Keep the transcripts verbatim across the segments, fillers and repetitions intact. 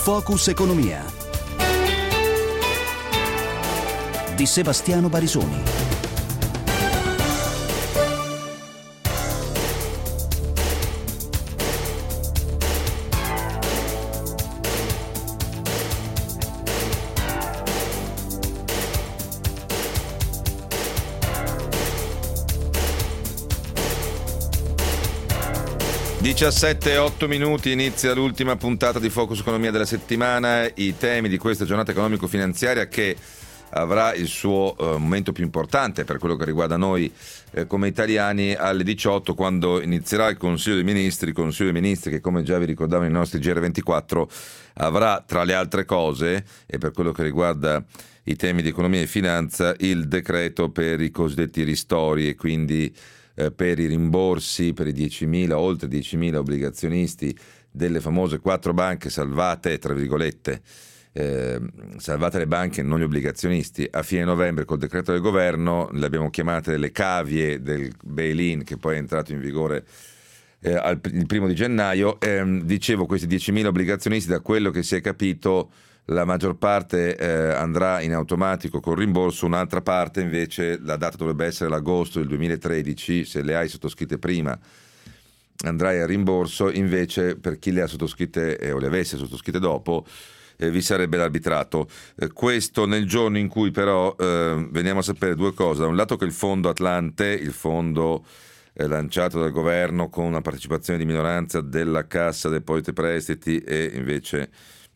Focus Economia di Sebastiano Barisoni. diciassette e otto minuti, inizia l'ultima puntata di Focus Economia della settimana. I temi di questa giornata economico-finanziaria, che avrà il suo uh, momento più importante per quello che riguarda noi eh, come italiani alle diciotto, quando inizierà il Consiglio dei Ministri, Consiglio dei Ministri che, come già vi ricordavano i nostri G R ventiquattro, avrà tra le altre cose, e per quello che riguarda i temi di economia e finanza, il decreto per i cosiddetti ristori, e quindi eh, per i rimborsi per i diecimila, oltre diecimila obbligazionisti delle famose quattro banche salvate, tra virgolette, Eh, salvate le banche, non gli obbligazionisti, a fine novembre col decreto del governo. Le abbiamo chiamate le cavie del bail-in, che poi è entrato in vigore eh, al, il primo di gennaio. Eh, dicevo, questi diecimila obbligazionisti, da quello che si è capito, la maggior parte eh, andrà in automatico col rimborso, un'altra parte invece la data dovrebbe essere l'agosto del duemilatredici, se le hai sottoscritte prima andrai al rimborso, invece per chi le ha sottoscritte eh, o le avesse sottoscritte dopo Eh, vi sarebbe l'arbitrato. Eh, questo nel giorno in cui però eh, veniamo a sapere due cose. Da un lato che il fondo Atlante, il fondo eh, lanciato dal governo con una partecipazione di minoranza della Cassa Depositi e Prestiti, e invece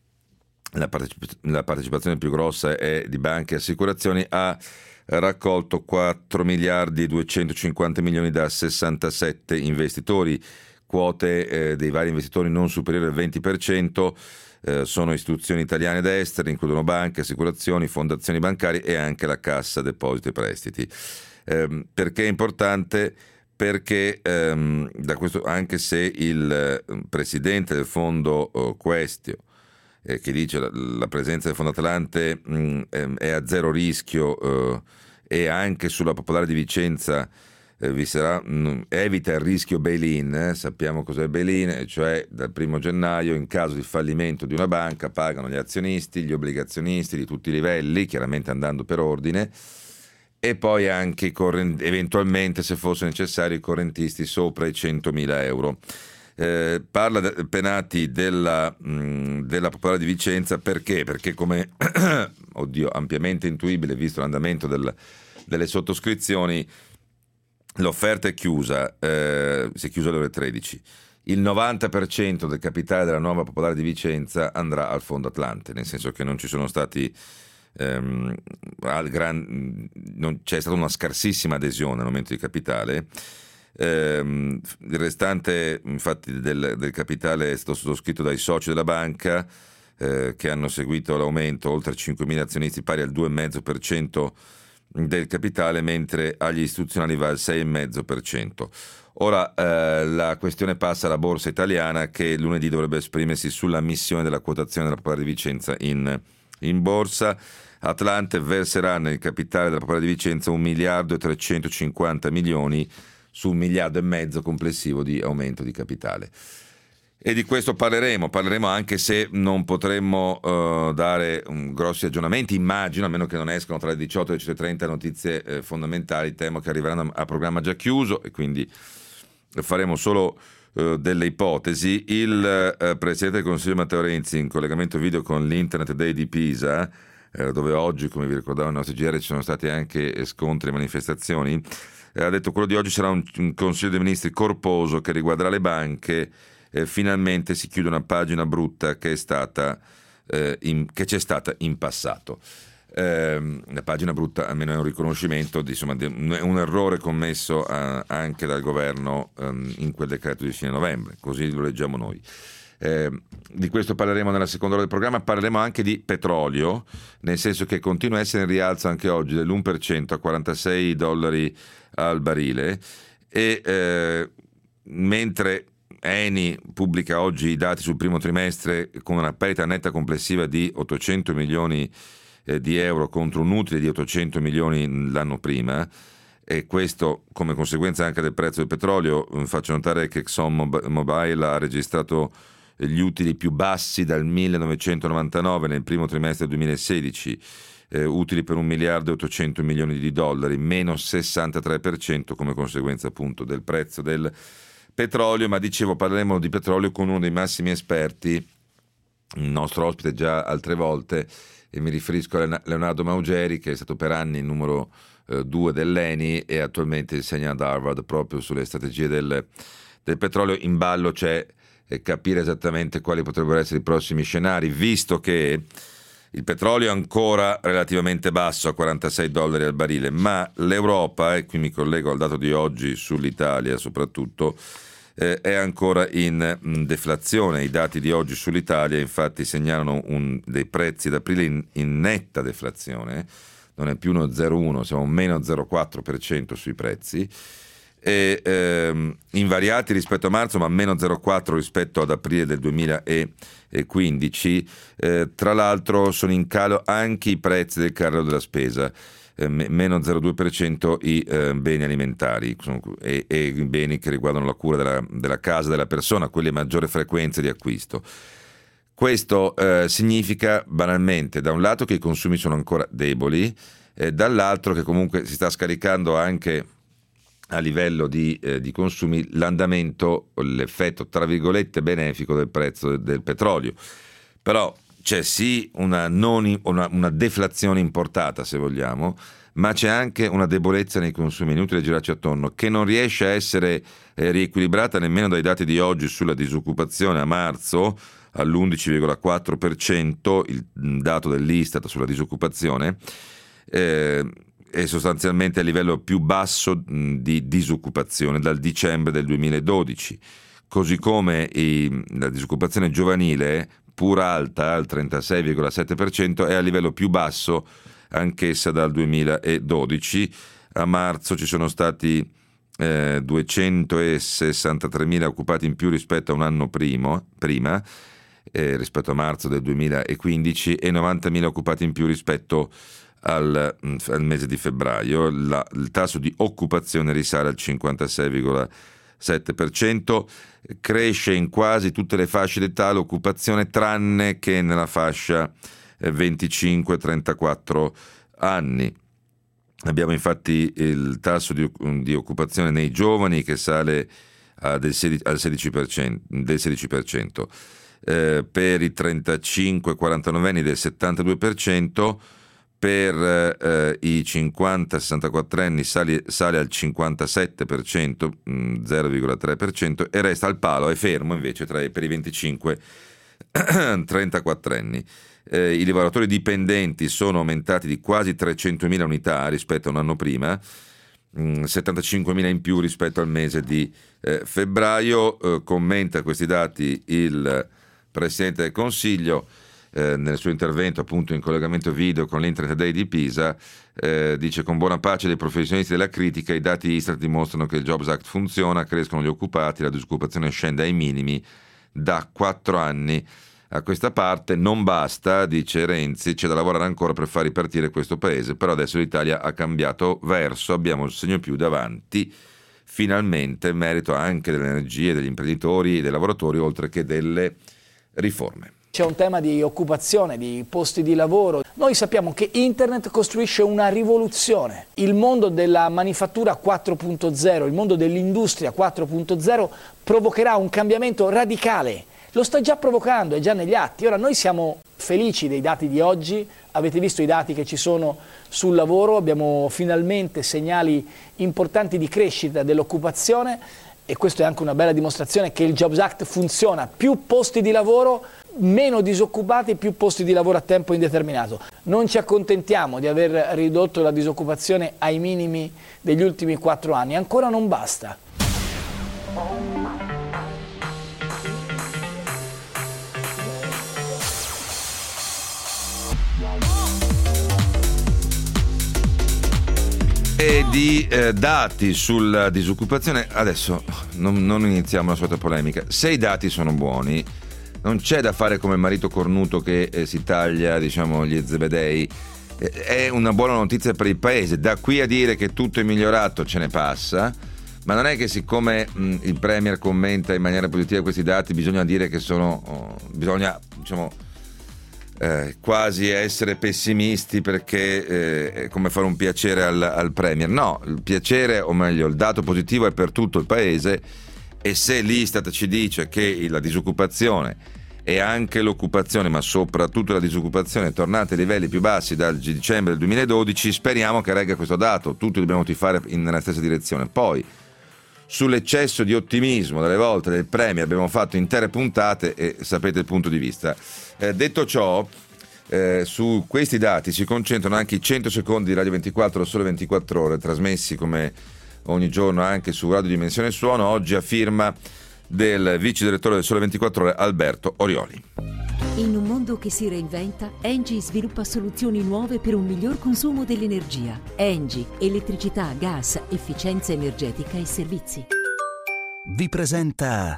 la, partecip- la partecipazione più grossa è di banche e assicurazioni, ha raccolto quattro miliardi e duecentocinquanta milioni da sessantasette investitori, quote eh, dei vari investitori non superiori al venti per cento. Eh, sono istituzioni italiane ed estere, includono banche, assicurazioni, fondazioni bancarie e anche la Cassa Depositi e Prestiti. Eh, perché è importante? Perché ehm, da questo, anche se il eh, presidente del fondo oh, Questio, eh, che dice la, la presenza del fondo Atlante mh, è a zero rischio, eh, e anche sulla Popolare di Vicenza Eh, vi sarà, mh, evita il rischio bail-in, eh? Sappiamo cos'è il bail-in, cioè dal primo gennaio in caso di fallimento di una banca pagano gli azionisti, gli obbligazionisti di tutti i livelli, chiaramente andando per ordine, e poi anche i corrent- eventualmente, se fosse necessario, i correntisti sopra i centomila euro. Eh, parla de- penati della, mh, della Popolare di Vicenza perché? Perché come oddio, ampiamente intuibile, visto l'andamento del, delle sottoscrizioni, l'offerta è chiusa, eh, si è chiusa alle ore tredici. Il novanta per cento del capitale della nuova Popolare di Vicenza andrà al fondo Atlante, nel senso che non ci sono stati ehm, al gran, non, c'è stata una scarsissima adesione all'aumento di capitale. Ehm, il restante, infatti, del, del capitale è stato sottoscritto dai soci della banca, eh, che hanno seguito l'aumento, oltre cinquemila azionisti, pari al due virgola cinque per cento del capitale, mentre agli istituzionali va al sei virgola cinque per cento. Ora eh, la questione passa alla borsa italiana, che lunedì dovrebbe esprimersi sull'ammissione della quotazione della Popolare di Vicenza in, in borsa. Atlante verserà nel capitale della Popolare di Vicenza un miliardo e trecentocinquanta milioni su un miliardo e mezzo complessivo di aumento di capitale. E di questo parleremo, parleremo anche se non potremmo uh, dare um, grossi aggiornamenti, immagino, a meno che non escano tra le diciotto e le diciotto e trenta notizie eh, fondamentali, temo che arriveranno a programma già chiuso, e quindi faremo solo uh, delle ipotesi. Il uh, Presidente del Consiglio Matteo Renzi, in collegamento video con l'Internet Day di Pisa, eh, dove oggi, come vi ricordavano i nostri G R, ci sono stati anche scontri e manifestazioni, eh, ha detto: quello di oggi sarà un, un Consiglio dei Ministri corposo che riguarderà le banche. Eh, finalmente si chiude una pagina brutta che è stata eh, in, che c'è stata in passato. Eh, la pagina brutta almeno è un riconoscimento di, insomma, di un, un errore commesso a, anche dal governo um, in quel decreto di fine novembre, così lo leggiamo noi. Eh, di questo parleremo nella seconda ora del programma. Parleremo anche di petrolio, nel senso che continua a essere in rialzo anche oggi dell'uno per cento a quarantasei dollari al barile, e eh, mentre Eni pubblica oggi i dati sul primo trimestre con una perdita netta complessiva di ottocento milioni eh, di euro contro un utile di ottocento milioni l'anno prima, e questo come conseguenza anche del prezzo del petrolio. Faccio notare che ExxonMobil ha registrato gli utili più bassi dal millenovecentonovantanove nel primo trimestre del duemilasedici, eh, utili per un miliardo e ottocento milioni di dollari, meno sessantatré per cento come conseguenza appunto del prezzo del petrolio. Ma dicevo, parleremo di petrolio con uno dei massimi esperti, il nostro ospite già altre volte, e mi riferisco a Leonardo Maugeri, che è stato per anni il numero eh, due dell'Eni e attualmente insegna ad Harvard proprio sulle strategie del, del petrolio. In ballo c'è eh, capire esattamente quali potrebbero essere i prossimi scenari, visto che il petrolio è ancora relativamente basso a quarantasei dollari al barile, ma l'Europa, e qui mi collego al dato di oggi sull'Italia soprattutto, eh, è ancora in mh, deflazione. I dati di oggi sull'Italia infatti segnalano un, dei prezzi d'aprile in, in netta deflazione, non è più uno zero virgola uno, siamo meno zero virgola quattro per cento sui prezzi, e ehm, invariati rispetto a marzo, ma meno zero virgola quattro rispetto ad aprile del duemilaquindici. Eh, tra l'altro sono in calo anche i prezzi del carro della spesa, eh, meno zero virgola due per cento i eh, beni alimentari e, e i beni che riguardano la cura della, della casa della persona, quelli a maggiore frequenza di acquisto. Questo eh, significa banalmente, da un lato, che i consumi sono ancora deboli, e dall'altro che comunque si sta scaricando anche a livello di, eh, di consumi l'andamento, l'effetto tra virgolette benefico del prezzo del, del petrolio. Però c'è sì una, non, una, una deflazione importata, se vogliamo, ma c'è anche una debolezza nei consumi, inutile girarci attorno, che non riesce a essere eh, riequilibrata nemmeno dai dati di oggi sulla disoccupazione a marzo all'undici virgola quattro per cento, il dato dell'Istat sulla disoccupazione, eh, è sostanzialmente a livello più basso di disoccupazione dal dicembre del duemiladodici, così come i, la disoccupazione giovanile, pur alta al trentasei virgola sette per cento, è a livello più basso anch'essa dal duemiladodici. A marzo ci sono stati eh, duecentosessantatremila occupati in più rispetto a un anno primo, prima, eh, rispetto a marzo del duemilaquindici, e novantamila occupati in più rispetto Al, al mese di febbraio. La, il tasso di occupazione risale al cinquantasei virgola sette per cento, cresce in quasi tutte le fasce d'età l'occupazione, tranne che nella fascia venticinque trentaquattro anni. Abbiamo infatti il tasso di, di occupazione nei giovani che sale a del sedici, al sedici per cento, del sedici per cento, eh, per i trentacinque quarantanove anni del settantadue per cento, per eh, i cinquanta sessantaquattro anni sale, sale al cinquantasette per cento, zero virgola tre per cento, e resta al palo, è fermo invece tra, per i venticinque trentaquattro anni. Eh, I lavoratori dipendenti sono aumentati di quasi trecentomila unità rispetto a un anno prima, mh, settantacinquemila in più rispetto al mese di eh, febbraio. Eh, commenta questi dati il Presidente del Consiglio Eh, nel suo intervento appunto in collegamento video con l'Internet Day di Pisa. Eh, dice: con buona pace dei professionisti della critica, i dati Istat dimostrano che il Jobs Act funziona, crescono gli occupati, la disoccupazione scende ai minimi da quattro anni a questa parte. Non basta, dice Renzi, c'è da lavorare ancora per far ripartire questo paese, però adesso l'Italia ha cambiato verso, abbiamo il segno più davanti, finalmente, merito anche delle energie degli imprenditori e dei lavoratori, oltre che delle riforme. C'è un tema di occupazione, di posti di lavoro. Noi sappiamo che Internet costruisce una rivoluzione. Il mondo della manifattura quattro punto zero, il mondo dell'industria quattro punto zero provocherà un cambiamento radicale. Lo sta già provocando, è già negli atti. Ora noi siamo felici dei dati di oggi, avete visto i dati che ci sono sul lavoro, abbiamo finalmente segnali importanti di crescita dell'occupazione, e questo è anche una bella dimostrazione che il Jobs Act funziona. Più posti di lavoro, meno disoccupati, più posti di lavoro a tempo indeterminato. Non ci accontentiamo di aver ridotto la disoccupazione ai minimi degli ultimi quattro anni, ancora non basta. E di eh, dati sulla disoccupazione, adesso non, non iniziamo la solita polemica. Se i dati sono buoni, non c'è da fare come il marito cornuto che eh, si taglia, diciamo, gli zebedei. Eh, è una buona notizia per il paese. Da qui a dire che tutto è migliorato ce ne passa, ma non è che siccome mh, il Premier commenta in maniera positiva questi dati bisogna dire che sono oh, bisogna diciamo eh, quasi essere pessimisti perché eh, è come fare un piacere al, al Premier. No, il piacere, o meglio il dato positivo è per tutto il paese, e se l'Istat ci dice che la disoccupazione e anche l'occupazione, ma soprattutto la disoccupazione, è tornata ai livelli più bassi dal dicembre del duemiladodici, speriamo che regga questo dato. Tutti dobbiamo tifare in, nella stessa direzione. Poi sull'eccesso di ottimismo delle volte del Premier abbiamo fatto intere puntate e sapete il punto di vista. Eh, detto ciò, eh, su questi dati si concentrano anche i cento secondi di Radio ventiquattro, Sole ventiquattro Ore, trasmessi come ogni giorno anche su Radio Dimensione Suono, oggi a firma del vice direttore del Sole ventiquattro Ore Alberto Orioli. In un mondo che si reinventa, Engie sviluppa soluzioni nuove per un miglior consumo dell'energia. Engie, elettricità, gas, efficienza energetica e servizi. Vi presenta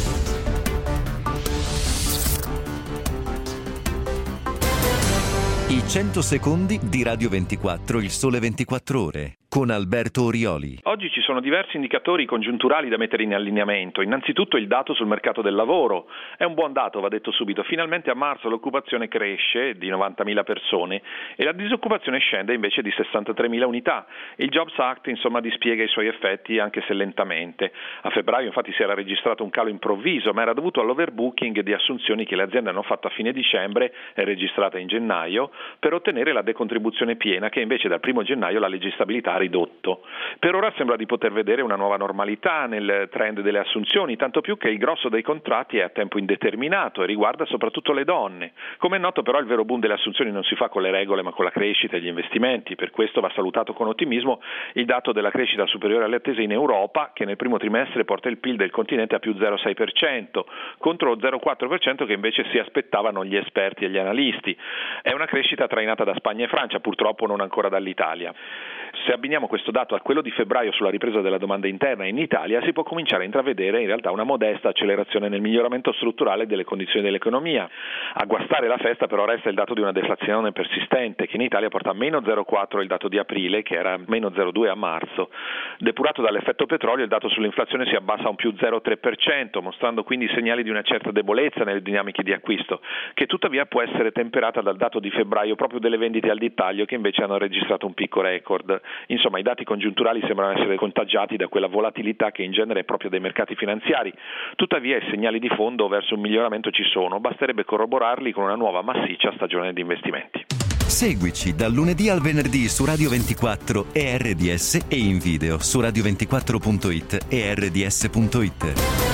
i cento secondi di Radio ventiquattro, il Sole ventiquattro Ore, con Alberto Orioli. Oggi ci sono diversi indicatori congiunturali da mettere in allineamento. Innanzitutto il dato sul mercato del lavoro. È un buon dato, va detto subito. Finalmente a marzo l'occupazione cresce di novantamila persone e la disoccupazione scende invece di sessantatremila unità. Il Jobs Act insomma dispiega i suoi effetti anche se lentamente. A febbraio infatti si era registrato un calo improvviso, ma era dovuto all'overbooking di assunzioni che le aziende hanno fatto a fine dicembre e registrata in gennaio per ottenere la decontribuzione piena che invece dal primo gennaio la legge stabilità ha ridotto. Per ora sembra di poter vedere una nuova normalità nel trend delle assunzioni, tanto più che il grosso dei contratti è a tempo indeterminato e riguarda soprattutto le donne. Come è noto però il vero boom delle assunzioni non si fa con le regole ma con la crescita e gli investimenti, per questo va salutato con ottimismo il dato della crescita superiore alle attese in Europa che nel primo trimestre porta il P I L del continente a più zero virgola sei per cento contro lo zero virgola quattro per cento che invece si aspettavano gli esperti e gli analisti. È una crescita trainata da Spagna e Francia, purtroppo non ancora dall'Italia. Se abbiniamo questo dato a quello di febbraio sulla ripresa della domanda interna in Italia, si può cominciare a intravedere in realtà una modesta accelerazione nel miglioramento strutturale delle condizioni dell'economia. A guastare la festa però resta il dato di una deflazione persistente che in Italia porta a meno zero virgola quattro il dato di aprile, che era meno zero virgola due a marzo. Depurato dall'effetto petrolio, il dato sull'inflazione si abbassa a un più zero virgola tre per cento, mostrando quindi segnali di una certa debolezza nelle dinamiche di acquisto, che tuttavia può essere temperata dal dato di febbraio proprio delle vendite al dettaglio che invece hanno registrato un picco record. Insomma, i dati congiunturali sembrano essere contagiati da quella volatilità che in genere è proprio dei mercati finanziari. Tuttavia i segnali di fondo verso un miglioramento ci sono, basterebbe corroborarli con una nuova massiccia stagione di investimenti. Seguici dal lunedì al venerdì su Radio ventiquattro e R D S e in video su radio ventiquattro punto it e R D S punto it.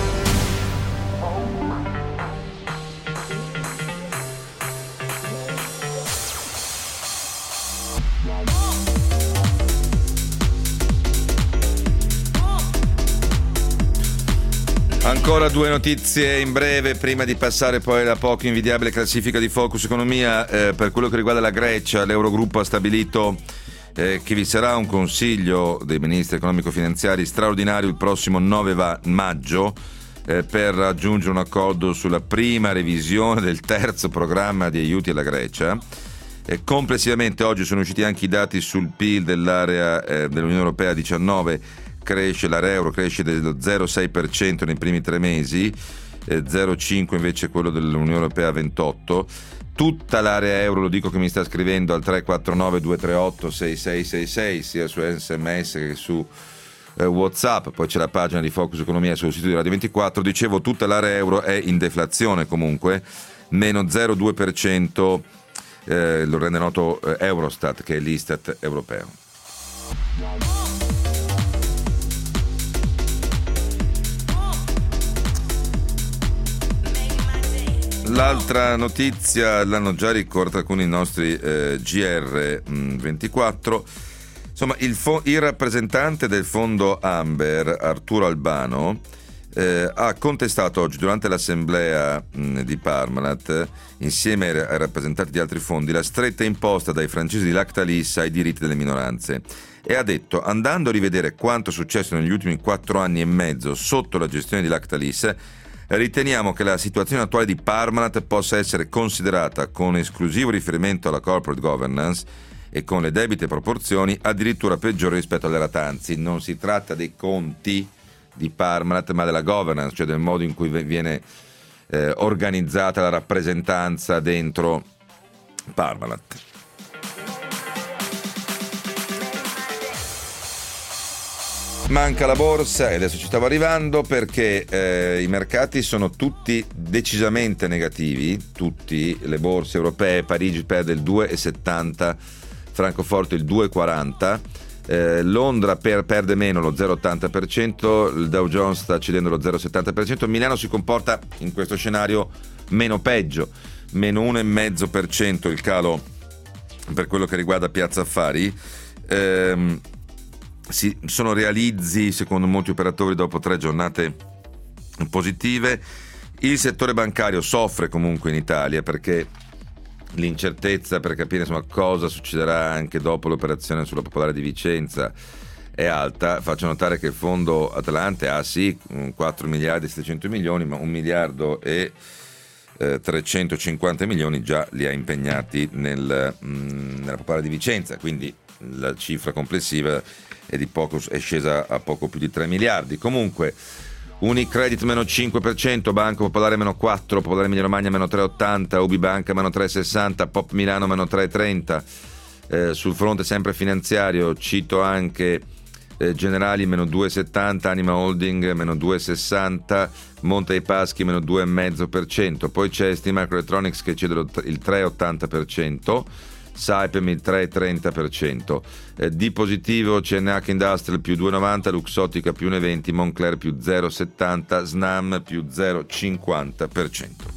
Ancora due notizie in breve prima di passare poi alla poco invidiabile classifica di Focus Economia. Eh, per quello che riguarda la Grecia, l'Eurogruppo ha stabilito eh, che vi sarà un consiglio dei ministri economico-finanziari straordinario il prossimo nove maggio eh, per raggiungere un accordo sulla prima revisione del terzo programma di aiuti alla Grecia. Eh, complessivamente oggi sono usciti anche i dati sul P I L dell'area eh, dell'Unione Europea diciannove. Cresce, l'area euro cresce dello zero virgola sei per cento nei primi tre mesi, eh, zero virgola cinque invece quello dell'Unione Europea ventotto. Tutta l'area euro, lo dico che mi sta scrivendo al tre quattro nove due tre otto sei sei sei sei sia su S M S che su eh, WhatsApp, poi c'è la pagina di Focus Economia sul sito di Radio ventiquattro. Dicevo, tutta l'area euro è in deflazione comunque, meno zero virgola due per cento, eh, lo rende noto eh, Eurostat, che è l'Istat europeo. L'altra notizia l'hanno già ricordata alcuni nostri eh, G R ventiquattro. Insomma, il, fo- il rappresentante del fondo Amber, Arturo Albano, eh, ha contestato oggi durante l'assemblea mh, di Parmalat, insieme ai rappresentanti di altri fondi, la stretta imposta dai francesi di Lactalis ai diritti delle minoranze. E ha detto: andando a rivedere quanto è successo negli ultimi quattro anni e mezzo sotto la gestione di Lactalis, riteniamo che la situazione attuale di Parmalat possa essere considerata, con esclusivo riferimento alla corporate governance, e con le debite proporzioni addirittura peggiori rispetto alle ratanzi. Non si tratta dei conti di Parmalat, ma della governance, cioè del modo in cui viene eh, organizzata la rappresentanza dentro Parmalat. Manca la borsa e adesso ci stavo arrivando perché eh, i mercati sono tutti decisamente negativi, tutti, le borse europee. Parigi perde il due virgola settanta, Francoforte il due virgola quaranta, eh, Londra per, perde meno lo zero virgola ottanta per cento, il Dow Jones sta cedendo lo zero virgola settanta per cento, Milano si comporta in questo scenario meno peggio, meno uno virgola cinque per cento il calo per quello che riguarda Piazza Affari. ehm, Si, sono realizzi secondo molti operatori dopo tre giornate positive. Il settore bancario soffre comunque in Italia perché l'incertezza per capire insomma cosa succederà anche dopo l'operazione sulla Popolare di Vicenza è alta. Faccio notare che il fondo Atlante ha sì quattro miliardi e settecento milioni, ma un miliardo e eh, trecentocinquanta milioni già li ha impegnati nel, mh, nella Popolare di Vicenza, quindi la cifra complessiva è, di poco, è scesa a poco più di tre miliardi. Comunque Unicredit meno cinque per cento, Banco Popolare meno quattro, Popolare Emilia Romagna meno tre virgola ottanta, Ubibanca meno tre virgola sessanta, Pop Milano meno tre virgola trenta. Eh, sul fronte sempre finanziario cito anche eh, Generali meno due virgola settanta, Anima Holding meno due virgola sessanta, Monte dei Paschi meno due virgola cinque per cento. Poi c'è STMicroelectronics che cede il tre virgola ottanta per cento, Saipem il tre virgola trenta per cento. Eh, di positivo C N H Industrial più due virgola novanta, Luxottica più uno virgola venti, Moncler più zero virgola settanta, Snam più zero virgola cinquanta per cento.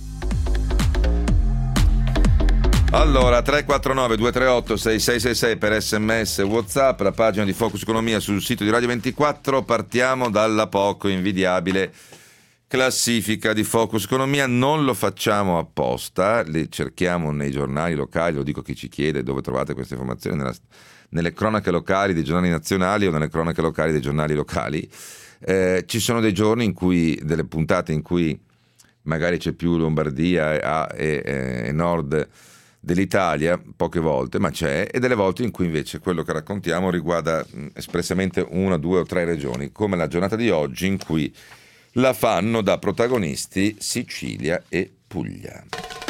Allora, tre quattro nove due tre otto sei sei sei sei per sms WhatsApp, la pagina di Focus Economia sul sito di Radio ventiquattro. Partiamo dalla poco invidiabile classifica di Focus Economia. Non lo facciamo apposta, le cerchiamo nei giornali locali, lo dico a chi ci chiede dove trovate queste informazioni, nella, nelle cronache locali dei giornali nazionali o nelle cronache locali dei giornali locali. Eh, ci sono dei giorni in cui, delle puntate in cui magari c'è più Lombardia e, e, e nord dell'Italia, poche volte, ma c'è, e delle volte in cui invece quello che raccontiamo riguarda mh, espressamente una, due o tre regioni, come la giornata di oggi in cui la fanno da protagonisti Sicilia e Puglia.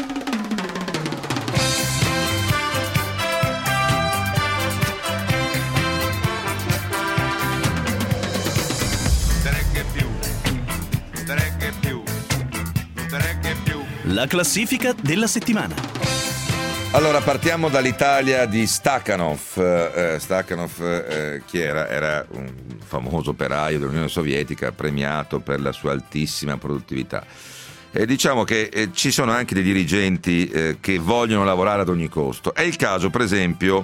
La classifica della settimana. Allora, partiamo dall'Italia di Stakhanov. Eh, Stakhanov, eh, chi era? Era un famoso operaio dell'Unione Sovietica, premiato per la sua altissima produttività. E diciamo che eh, ci sono anche dei dirigenti eh, che vogliono lavorare ad ogni costo. È il caso, per esempio,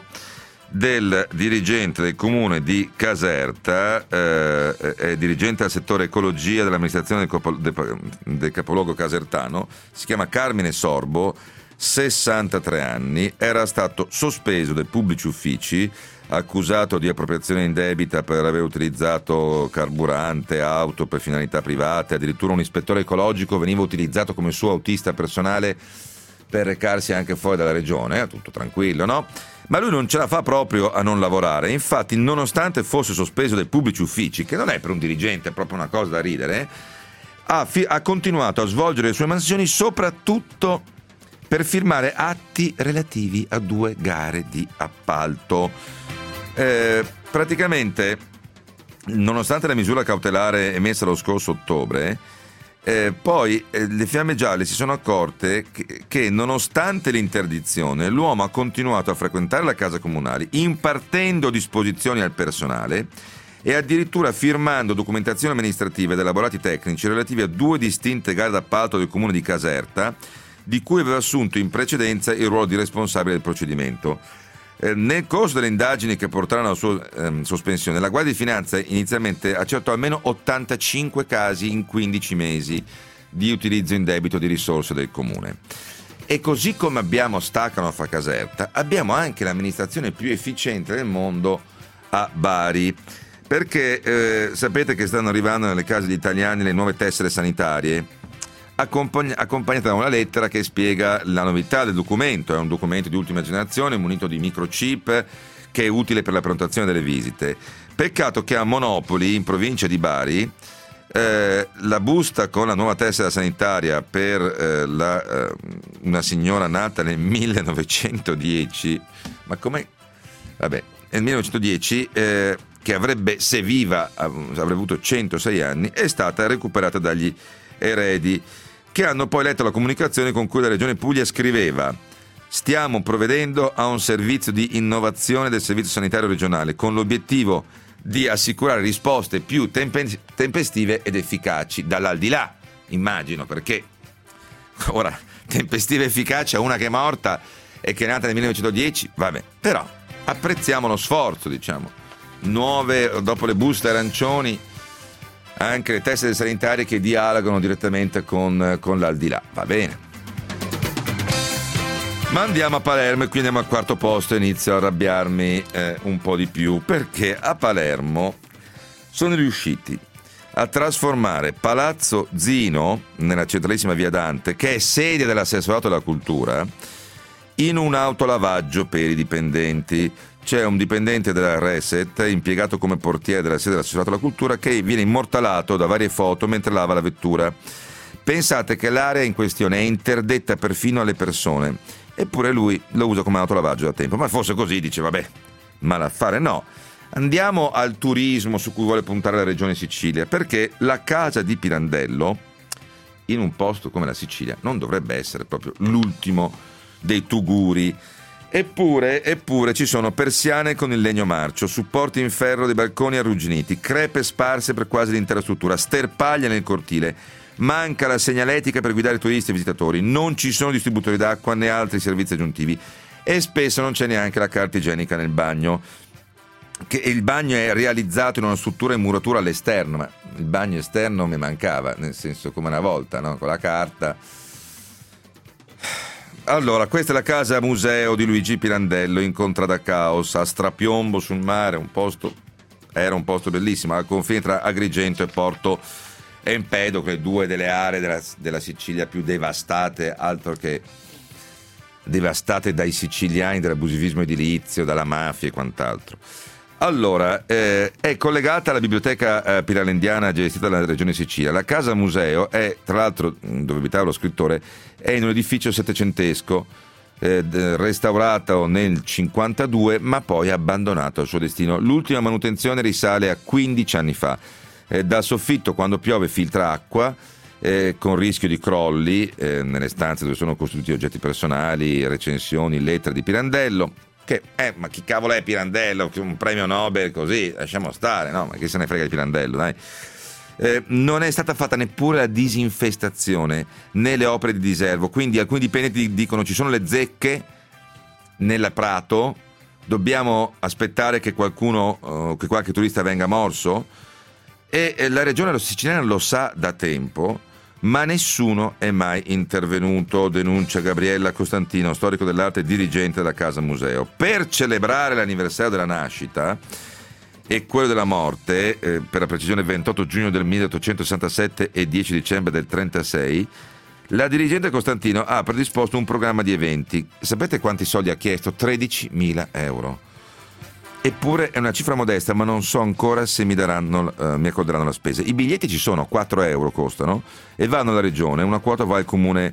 del dirigente del comune di Caserta, eh, è dirigente al settore ecologia dell'amministrazione del, capo, del, del capoluogo casertano, si chiama Carmine Sorbo, sessantatré anni, era stato sospeso dai pubblici uffici, accusato di appropriazione indebita per aver utilizzato carburante, auto per finalità private, addirittura un ispettore ecologico veniva utilizzato come suo autista personale per recarsi anche fuori dalla regione, tutto tranquillo, no? Ma lui non ce la fa proprio a non lavorare. Infatti, nonostante fosse sospeso dai pubblici uffici, che non è per un dirigente, è proprio una cosa da ridere, ha, fi- ha continuato a svolgere le sue mansioni soprattutto per firmare atti relativi a due gare di appalto. Eh, praticamente, nonostante la misura cautelare emessa lo scorso ottobre, Eh, poi eh, le Fiamme Gialle si sono accorte che, che nonostante l'interdizione l'uomo ha continuato a frequentare la casa comunale, impartendo disposizioni al personale e addirittura firmando documentazioni amministrative ed elaborati tecnici relativi a due distinte gare d'appalto del comune di Caserta, di cui aveva assunto in precedenza il ruolo di responsabile del procedimento. Eh, nel corso delle indagini che portarono alla sua ehm, sospensione, la Guardia di Finanza inizialmente accertò almeno ottantacinque casi in quindici mesi di utilizzo indebito di risorse del comune. E così come abbiamo Stakhanov a Caserta, abbiamo anche l'amministrazione più efficiente del mondo a Bari, perché eh, sapete che stanno arrivando nelle case degli italiani le nuove tessere sanitarie. accompagn- accompagnata da una lettera che spiega la novità del documento. È un documento di ultima generazione munito di microchip che è utile per la prenotazione delle visite. Peccato che a Monopoli, in provincia di Bari, eh, la busta con la nuova tessera sanitaria per eh, la, eh, una signora nata nel millenovecentodieci, ma come? Vabbè, nel millenovecentodieci, eh, che avrebbe, se viva, avrebbe avuto centosei anni, è stata recuperata dagli eredi, che hanno poi letto la comunicazione con cui la Regione Puglia scriveva: stiamo provvedendo a un servizio di innovazione del servizio sanitario regionale con l'obiettivo di assicurare risposte più tempe- tempestive ed efficaci dall'aldilà, immagino, perché ora tempestive e efficaci a una che è morta e che è nata nel millenovecentodieci, vabbè, però apprezziamo lo sforzo, diciamo. Nuove, dopo le buste arancioni, anche le tessere sanitarie che dialogano direttamente con, con l'aldilà, va bene. Ma andiamo a Palermo e qui andiamo al quarto posto e inizio a arrabbiarmi eh, un po' di più, perché a Palermo sono riusciti a trasformare Palazzo Zino, nella centralissima via Dante, che è sede dell'assessorato della cultura, in un autolavaggio per i dipendenti. C'è un dipendente della Reset impiegato come portiere della sede dell'assessorato della cultura che viene immortalato da varie foto mentre lava la vettura. Pensate che l'area in questione è interdetta perfino alle persone, eppure lui lo usa come autolavaggio da tempo. Ma fosse così, dice, vabbè, ma l'affare no. Andiamo al turismo su cui vuole puntare la Regione Sicilia, perché la casa di Pirandello, in un posto come la Sicilia, non dovrebbe essere proprio l'ultimo dei tuguri. Eppure, eppure ci sono persiane con il legno marcio, supporti in ferro dei balconi arrugginiti, crepe sparse per quasi l'intera struttura, sterpaglia nel cortile. Manca la segnaletica per guidare turisti e visitatori, non ci sono distributori d'acqua né altri servizi aggiuntivi e spesso non c'è neanche la carta igienica nel bagno, che il bagno è realizzato in una struttura in muratura all'esterno, ma il bagno esterno mi mancava, nel senso come una volta, no? Con la carta. Allora, questa è la casa museo di Luigi Pirandello in Contrada Caos, a strapiombo sul mare, un posto, era un posto bellissimo, al confine tra Agrigento e Porto Empedocle, due delle aree della, della Sicilia più devastate, altro che devastate dai siciliani, dall'abusivismo edilizio, dalla mafia e quant'altro. Allora, eh, è collegata alla biblioteca eh, piralendiana gestita dalla Regione Sicilia. La casa museo è, tra l'altro, dove abitava lo scrittore, è in un edificio settecentesco, eh, restaurato nel cinquantadue, ma poi abbandonato al suo destino. L'ultima manutenzione risale a quindici anni fa. Eh, dal soffitto, quando piove, filtra acqua, eh, con rischio di crolli eh, nelle stanze dove sono costituiti oggetti personali, recensioni, lettere di Pirandello. Che, eh, ma chi cavolo è Pirandello? Un premio Nobel così, lasciamo stare, no? Ma chi se ne frega di Pirandello, dai. Eh, non è stata fatta neppure la disinfestazione né le opere di diservo, quindi alcuni dipendenti dicono ci sono le zecche nel prato, dobbiamo aspettare che qualcuno, uh, che qualche turista venga morso, e eh, la regione siciliana lo sa da tempo, ma nessuno è mai intervenuto, denuncia Gabriella Costantino, storico dell'arte e dirigente della Casa Museo. Per celebrare l'anniversario della nascita e quello della morte, eh, per la precisione ventotto giugno del milleottocentosessantasette e dieci dicembre del trentasei, la dirigente Costantino ha predisposto un programma di eventi. Sapete quanti soldi ha chiesto? tredicimila euro. Eppure è una cifra modesta, ma non so ancora se mi daranno, uh, mi accorderanno la spesa. I biglietti ci sono, quattro euro costano, e vanno alla regione, una quota va al comune,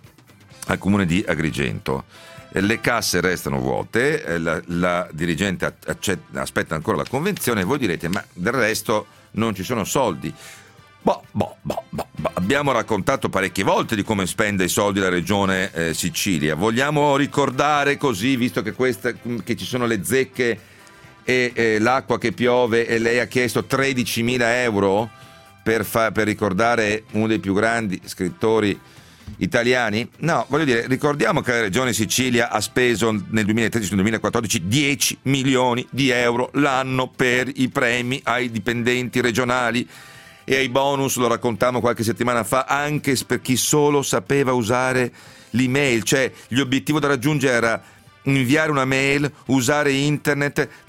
al comune di Agrigento. Le casse restano vuote, la, la dirigente accetta, aspetta ancora la convenzione, e voi direte, ma del resto non ci sono soldi. Boh, boh, boh, boh, boh. Abbiamo raccontato parecchie volte di come spende i soldi la regione eh, Sicilia. Vogliamo ricordare così, visto che, questa, che ci sono le zecche e eh, l'acqua che piove, e lei ha chiesto tredicimila euro per, fa, per ricordare uno dei più grandi scrittori italiani? No, voglio dire, ricordiamo che la regione Sicilia ha speso nel duemilatredici e duemilaquattordici dieci milioni di euro l'anno per i premi ai dipendenti regionali e ai bonus, lo raccontammo qualche settimana fa, anche per chi solo sapeva usare l'email, cioè l'obiettivo da raggiungere era inviare una mail, usare internet,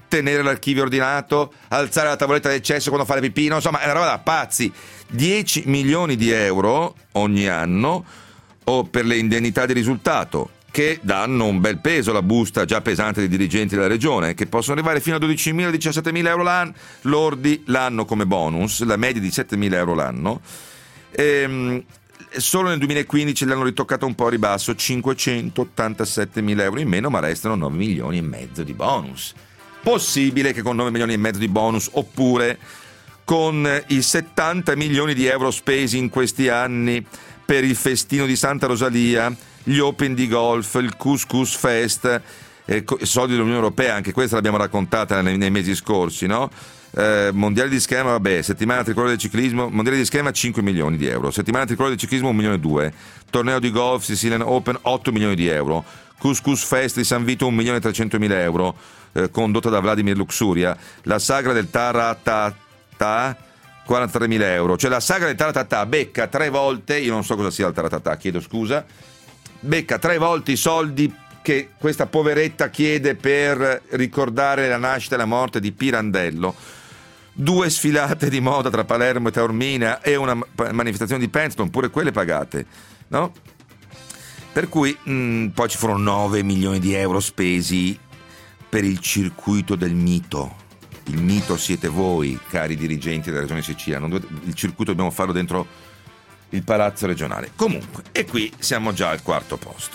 tenere l'archivio ordinato, alzare la tavoletta del cesso quando fa le pipì, insomma è una roba da pazzi. dieci milioni di euro ogni anno o per le indennità di risultato, che danno un bel peso alla busta già pesante dei dirigenti della regione, che possono arrivare fino a dodicimila diciassettemila euro l'anno, lordi l'anno come bonus, la media di settemila euro l'anno. Ehm, solo nel duemilaquindici l'hanno ritoccata un po' a ribasso, cinquecentottantasettemila euro in meno, ma restano nove milioni e mezzo di bonus. Possibile che con nove milioni e mezzo di bonus, oppure con i settanta milioni di euro spesi in questi anni per il festino di Santa Rosalia, gli Open di golf, il Couscous Fest, eh, soldi dell'Unione Europea, anche questa l'abbiamo raccontata nei, nei mesi scorsi, no? Eh, mondiale di schema, vabbè, settimana tricolore del ciclismo, mondiale di schema cinque milioni di euro, settimana tricolore del ciclismo un milione e due, torneo di golf Sicilian Open otto milioni di euro, Couscous Fest di San Vito un milione e trecentomila euro, eh, condotta da Vladimir Luxuria, la sagra del Taratata quarantatremila euro, cioè la sagra del Taratata becca tre volte, io non so cosa sia il Taratata, chiedo scusa, becca tre volte i soldi che questa poveretta chiede per ricordare la nascita e la morte di Pirandello, due sfilate di moda tra Palermo e Taormina e una manifestazione di Penton, pure quelle pagate, no? Per cui mh, poi ci furono nove milioni di euro spesi per il circuito del mito. Il mito siete voi, cari dirigenti della regione Sicilia, non dovete, il circuito dobbiamo farlo dentro il palazzo regionale. Comunque, e qui siamo già al quarto posto.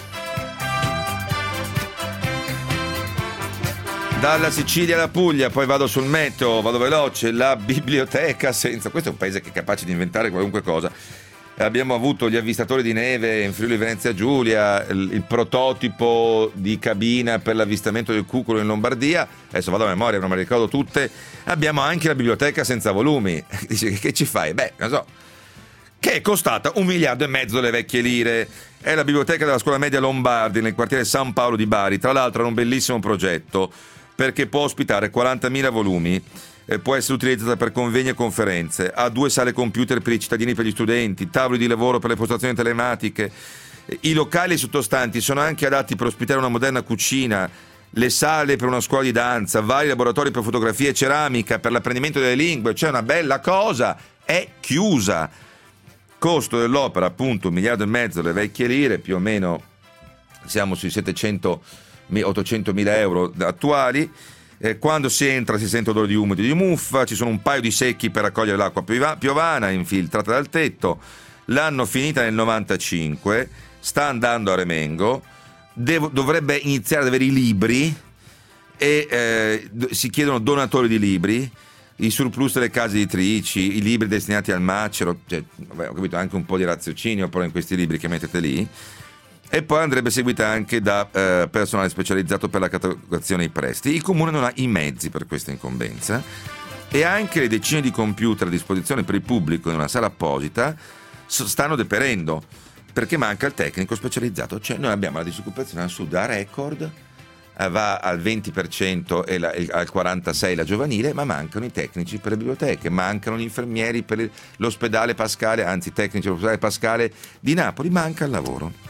Dalla Sicilia alla Puglia, poi vado sul meteo, vado veloce, la biblioteca senza... Questo è un paese che è capace di inventare qualunque cosa. Abbiamo avuto gli avvistatori di neve in Friuli Venezia Giulia, il, il prototipo di cabina per l'avvistamento del cuculo in Lombardia, adesso vado a memoria, non me le ricordo tutte. Abbiamo anche la biblioteca senza volumi. Dice, che ci fai? Beh, non so, che è costata un miliardo e mezzo delle vecchie lire. È la biblioteca della scuola media Lombardi nel quartiere San Paolo di Bari, tra l'altro è un bellissimo progetto perché può ospitare quarantamila volumi. Eh, può essere utilizzata per convegni e conferenze, ha due sale computer per i cittadini e per gli studenti, tavoli di lavoro per le postazioni telematiche. Eh, i locali sottostanti sono anche adatti per ospitare una moderna cucina, le sale per una scuola di danza, vari laboratori per fotografia e ceramica, per l'apprendimento delle lingue, cioè una bella cosa. È chiusa. Costo dell'opera appunto un miliardo e mezzo delle vecchie lire, più o meno siamo sui settecento ottocentomila euro attuali. Eh, quando si entra si sente odore di umido e di muffa, ci sono un paio di secchi per raccogliere l'acqua piova- piovana infiltrata dal tetto. L'hanno finita nel novantacinque, sta andando a remengo, devo, dovrebbe iniziare ad avere i libri e eh, si chiedono donatori di libri, i surplus delle case editrici, i libri destinati al macero, cioè, vabbè, ho capito, anche un po' di raziocinio però in questi libri che mettete lì. E poi andrebbe seguita anche da eh, personale specializzato per la catalogazione dei prestiti. Il comune non ha i mezzi per questa incombenza e anche le decine di computer a disposizione per il pubblico in una sala apposita stanno deperendo perché manca il tecnico specializzato. Cioè noi abbiamo la disoccupazione al sud a record, eh, va al venti per cento e, la, e al quarantasei per cento la giovanile, ma mancano i tecnici per le biblioteche, mancano gli infermieri per l'ospedale Pascale, anzi i tecnici dell'ospedale Pascale di Napoli, manca il lavoro.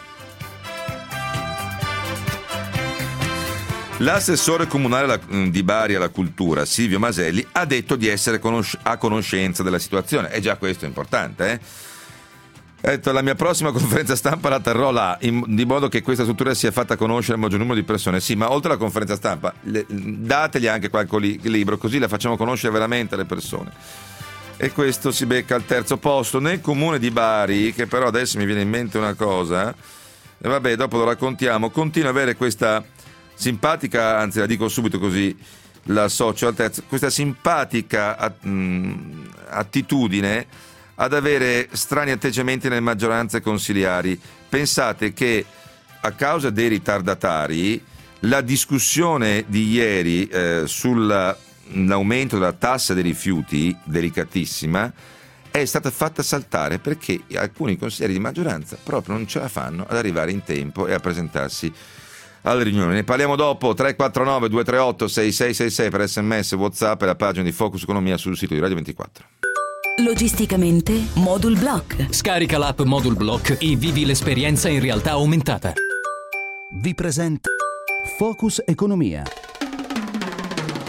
L'assessore comunale di Bari alla cultura, Silvio Maselli, ha detto di essere conosc- a conoscenza della situazione. E già questo è importante, eh? Ha detto la mia prossima conferenza stampa la terrò là, in, di modo che questa struttura sia fatta conoscere al maggior numero di persone. Sì, ma oltre alla conferenza stampa, le, dategli anche qualche li, libro, così la facciamo conoscere veramente alle persone. E questo si becca al terzo posto. Nel comune di Bari, che però adesso mi viene in mente una cosa, e vabbè, dopo lo raccontiamo, continua ad avere questa simpatica, anzi la dico subito così la associo al terzo, questa simpatica att- mh, attitudine ad avere strani atteggiamenti nelle maggioranze consiliari. Pensate che a causa dei ritardatari la discussione di ieri eh, sull'aumento della tassa dei rifiuti, delicatissima, è stata fatta saltare perché alcuni consiglieri di maggioranza proprio non ce la fanno ad arrivare in tempo e a presentarsi alle riunioni. Ne parliamo dopo. Tre quattro nove due tre otto sei sei sei sei per sms, WhatsApp e la pagina di Focus Economia sul sito di Radio ventiquattro. Logisticamente Modul Block. Scarica l'app Modul Block e vivi l'esperienza in realtà aumentata. Vi presenta Focus Economia.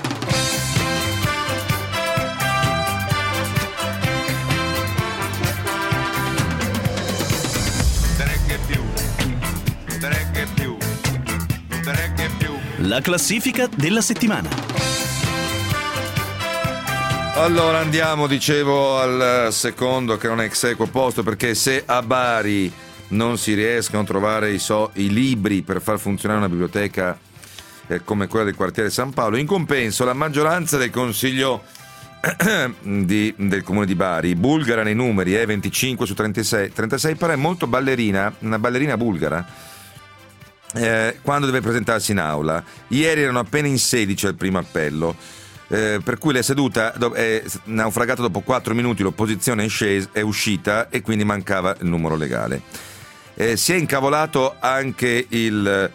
la classifica della settimana. Allora andiamo, dicevo, al secondo, che non è ex aequo posto, perché se a Bari non si riescono a trovare i, so, i libri per far funzionare una biblioteca eh, come quella del quartiere San Paolo, in compenso la maggioranza del consiglio di, del comune di Bari, bulgara nei numeri, eh, venticinque su trentasei, trentasei, però è molto ballerina, una ballerina bulgara, eh, quando deve presentarsi in aula. Ieri erano appena in sedici al primo appello, eh, per cui la seduta è naufragata dopo quattro minuti, l'opposizione è, scesa, è uscita e quindi mancava il numero legale. Eh, si è incavolato anche il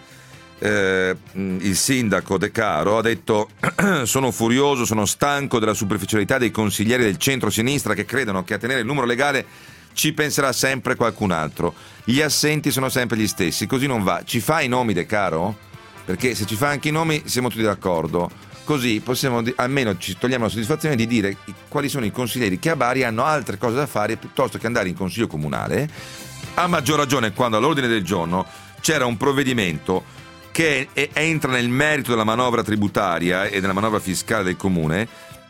Eh, il sindaco De Caro, ha detto: sono furioso, sono stanco della superficialità dei consiglieri del centro-sinistra che credono che a tenere il numero legale ci penserà sempre qualcun altro. Gli assenti sono sempre gli stessi, così non va. Ci fa i nomi, De Caro? Perché se ci fa anche i nomi siamo tutti d'accordo, così possiamo di- almeno ci togliamo la soddisfazione di dire quali sono i consiglieri che a Bari hanno altre cose da fare piuttosto che andare in consiglio comunale, a maggior ragione quando all'ordine del giorno c'era un provvedimento che entra nel merito della manovra tributaria e della manovra fiscale del comune,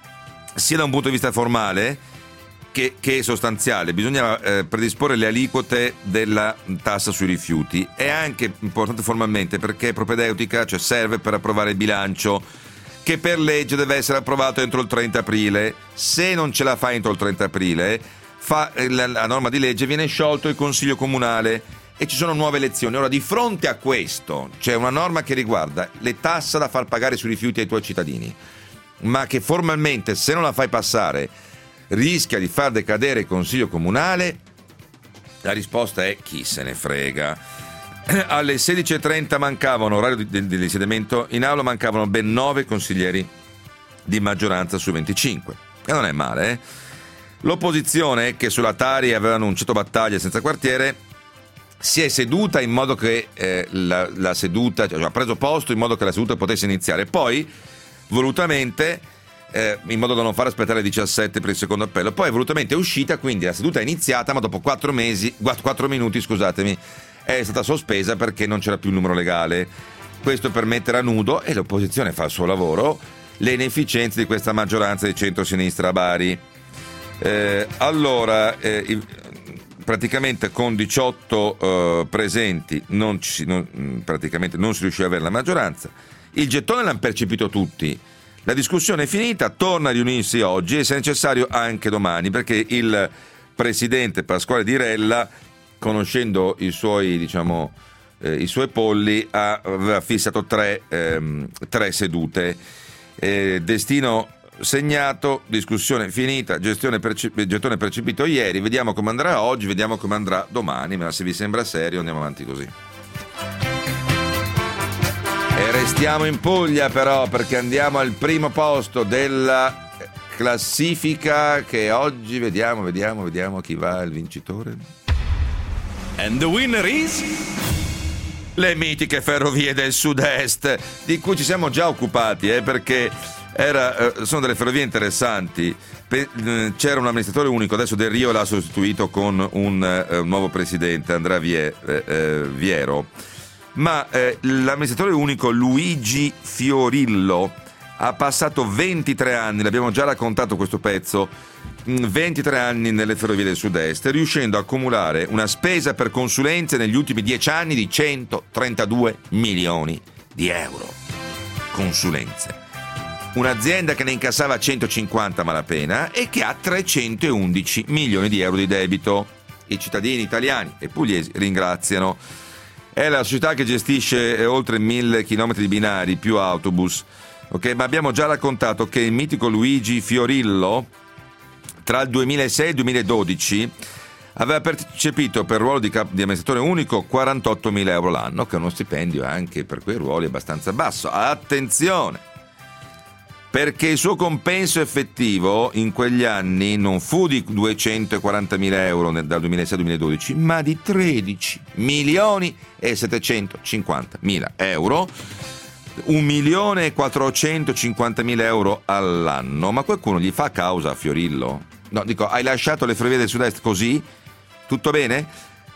sia da un punto di vista formale che, che sostanziale. Bisognava eh, predisporre le aliquote della tassa sui rifiuti. È anche importante formalmente perché è propedeutica, cioè serve per approvare il bilancio, che per legge deve essere approvato entro il trenta aprile. Se non ce la fa entro il trenta aprile, fa, la, la norma di legge, viene sciolto il consiglio comunale e ci sono nuove elezioni. Ora, di fronte a questo c'è una norma che riguarda le tasse da far pagare sui rifiuti ai tuoi cittadini, ma che formalmente, se non la fai passare, rischia di far decadere il consiglio comunale. La risposta è: chi se ne frega. Alle sedici e trenta mancavano, orario dell'insediamento in aula, mancavano ben nove consiglieri di maggioranza su venticinque, e non è male, eh? L'opposizione, che sulla Tari aveva annunciato battaglie senza quartiere, si è seduta in modo che eh, la, la seduta, cioè ha preso posto in modo che la seduta potesse iniziare, poi volutamente eh, in modo da non far aspettare le diciassette per il secondo appello, poi volutamente è uscita, quindi la seduta è iniziata, ma dopo quattro mesi, quattro minuti, scusatemi, è stata sospesa perché non c'era più il numero legale. Questo per mettere a nudo, e l'opposizione fa il suo lavoro, le inefficienze di questa maggioranza di centro-sinistra a Bari. Eh, allora, eh, il, praticamente con diciotto uh, presenti non ci, non, praticamente non si riusciva ad avere la maggioranza. Il gettone l'hanno percepito tutti. La discussione è finita, torna a riunirsi oggi e se necessario anche domani, perché il presidente Pasquale Di Rella, conoscendo i suoi, diciamo, eh, i suoi polli, ha, aveva fissato tre, ehm, tre sedute. Eh, destino segnato, discussione finita, gestione perci- gettone percepito ieri, vediamo come andrà oggi, vediamo come andrà domani, ma se vi sembra serio andiamo avanti così. E restiamo in Puglia però, perché andiamo al primo posto della classifica, che oggi vediamo, vediamo, vediamo chi va, il vincitore. And the winner is... le mitiche Ferrovie del Sud-Est, di cui ci siamo già occupati, eh, perché era, eh, sono delle ferrovie interessanti. Pe- c'era un amministratore unico, adesso Del Rio l'ha sostituito con un, eh, un nuovo presidente, Andrea Vie- eh, eh, Viero, ma eh, l'amministratore unico Luigi Fiorillo ha passato ventitré anni, l'abbiamo già raccontato questo pezzo, ventitré anni nelle Ferrovie del Sud-Est, riuscendo a accumulare una spesa per consulenze negli ultimi dieci anni di centotrentadue milioni di euro. Consulenze. Un'azienda che ne incassava centocinquanta a malapena e che ha trecentoundici milioni di euro di debito. I cittadini italiani e pugliesi ringraziano. È la società che gestisce oltre mille chilometri di binari più autobus. Ok, ma abbiamo già raccontato che il mitico Luigi Fiorillo tra il duemilasei e il duemiladodici aveva percepito per ruolo di, cap- di amministratore unico quarantottomila euro l'anno, che è uno stipendio anche per quei ruoli abbastanza basso. Attenzione, perché il suo compenso effettivo in quegli anni non fu di duecentoquarantamila euro nel, dal duemilasei al duemiladodici, ma di tredici milioni e settecentocinquantamila euro, un milione e quattrocentocinquantamila euro all'anno. Ma qualcuno gli fa causa a Fiorillo? No, dico, hai lasciato le Ferrovie del Sud-Est così? Tutto bene?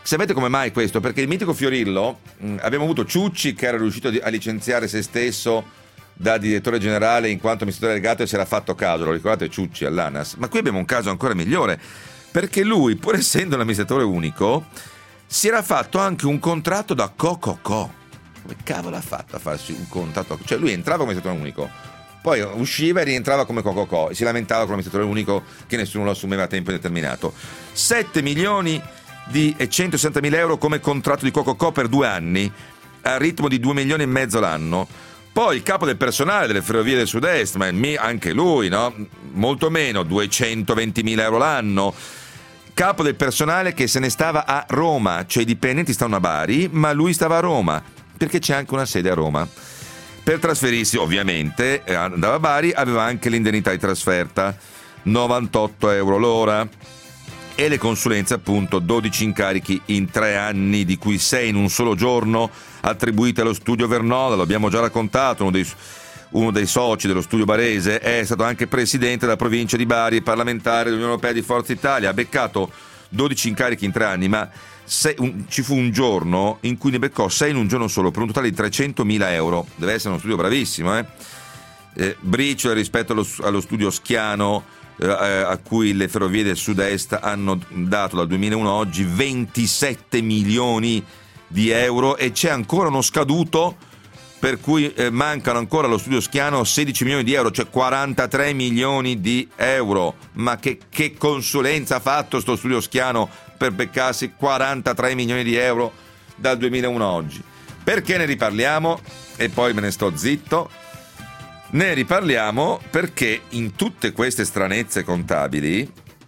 Sapete come mai questo? Perché il mitico Fiorillo, mh, abbiamo avuto Ciucci che era riuscito a licenziare se stesso da direttore generale in quanto amministratore delegato e si era fatto caso, lo ricordate Ciucci all'ANAS? Ma qui abbiamo un caso ancora migliore, perché lui, pur essendo un amministratore unico, si era fatto anche un contratto da Co.co.co. Come cavolo ha fatto a farsi un contratto? Cioè lui entrava come amministratore unico, poi usciva e rientrava come Co.co.co e si lamentava come amministratore unico che nessuno lo assumeva a tempo indeterminato. sette milioni di centosessantamila euro come contratto di Co.co.co per due anni, a ritmo di due milioni e mezzo l'anno. Poi il capo del personale delle Ferrovie del Sud-Est, ma anche lui, no? Molto meno, duecentoventimila euro l'anno. Capo del personale che se ne stava a Roma, cioè i dipendenti stavano a Bari, ma lui stava a Roma, perché c'è anche una sede a Roma. Per trasferirsi, ovviamente, andava a Bari, aveva anche l'indennità di trasferta, novantotto euro l'ora. E le consulenze, appunto, dodici incarichi in tre anni, di cui sei in un solo giorno, attribuite allo studio Vernola, lo abbiamo già raccontato, uno dei, uno dei soci dello studio barese è stato anche presidente della provincia di Bari, parlamentare dell'Unione Europea di Forza Italia, ha beccato dodici incarichi in tre anni, ma sei, un, ci fu un giorno in cui ne beccò sei in un giorno solo, per un totale di trecentomila euro, deve essere uno studio bravissimo, eh? Eh, briciole rispetto allo, allo studio Schiano, a cui le Ferrovie del Sud-Est hanno dato dal duemilauno a oggi ventisette milioni di euro, e c'è ancora uno scaduto per cui eh, mancano ancora allo studio Schiano sedici milioni di euro, cioè quarantatré milioni di euro. Ma che, che consulenza ha fatto sto studio Schiano per beccarsi quarantatré milioni di euro dal duemilauno a oggi? Perché ne riparliamo? E poi me ne sto zitto. Ne riparliamo perché in tutte queste stranezze contabili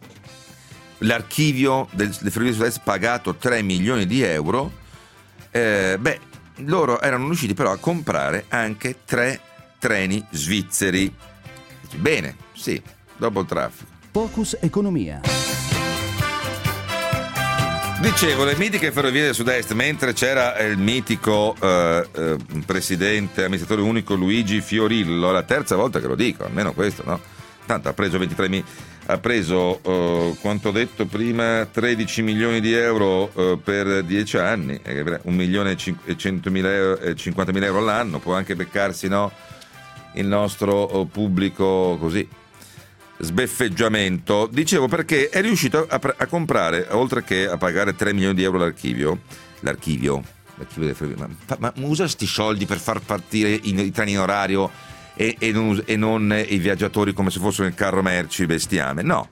l'archivio delle Ferrovie del Sud-Est pagato tre milioni di euro, eh, beh, loro erano riusciti però a comprare anche tre treni svizzeri. Bene, sì, dopo il traffico. Focus Economia. Dicevo, le mitiche Ferrovie del Sud-Est, mentre c'era il mitico eh, eh, presidente, amministratore unico Luigi Fiorillo, è la terza volta che lo dico, almeno questo, no? Tanto ha preso ventitré mi- ha preso, eh, quanto detto prima, tredici milioni di euro eh, per dieci anni, un milione e cinquantamila euro all'anno, può anche beccarsi, no, il nostro pubblico così. Sbeffeggiamento, dicevo, perché è riuscito a, a comprare, oltre che a pagare tre milioni di euro l'archivio, l'archivio, l'archivio delle Ferrovie, ma, ma usa sti soldi per far partire i, i treni in orario e, e, non, e non i viaggiatori come se fossero nel carro merci bestiame, no.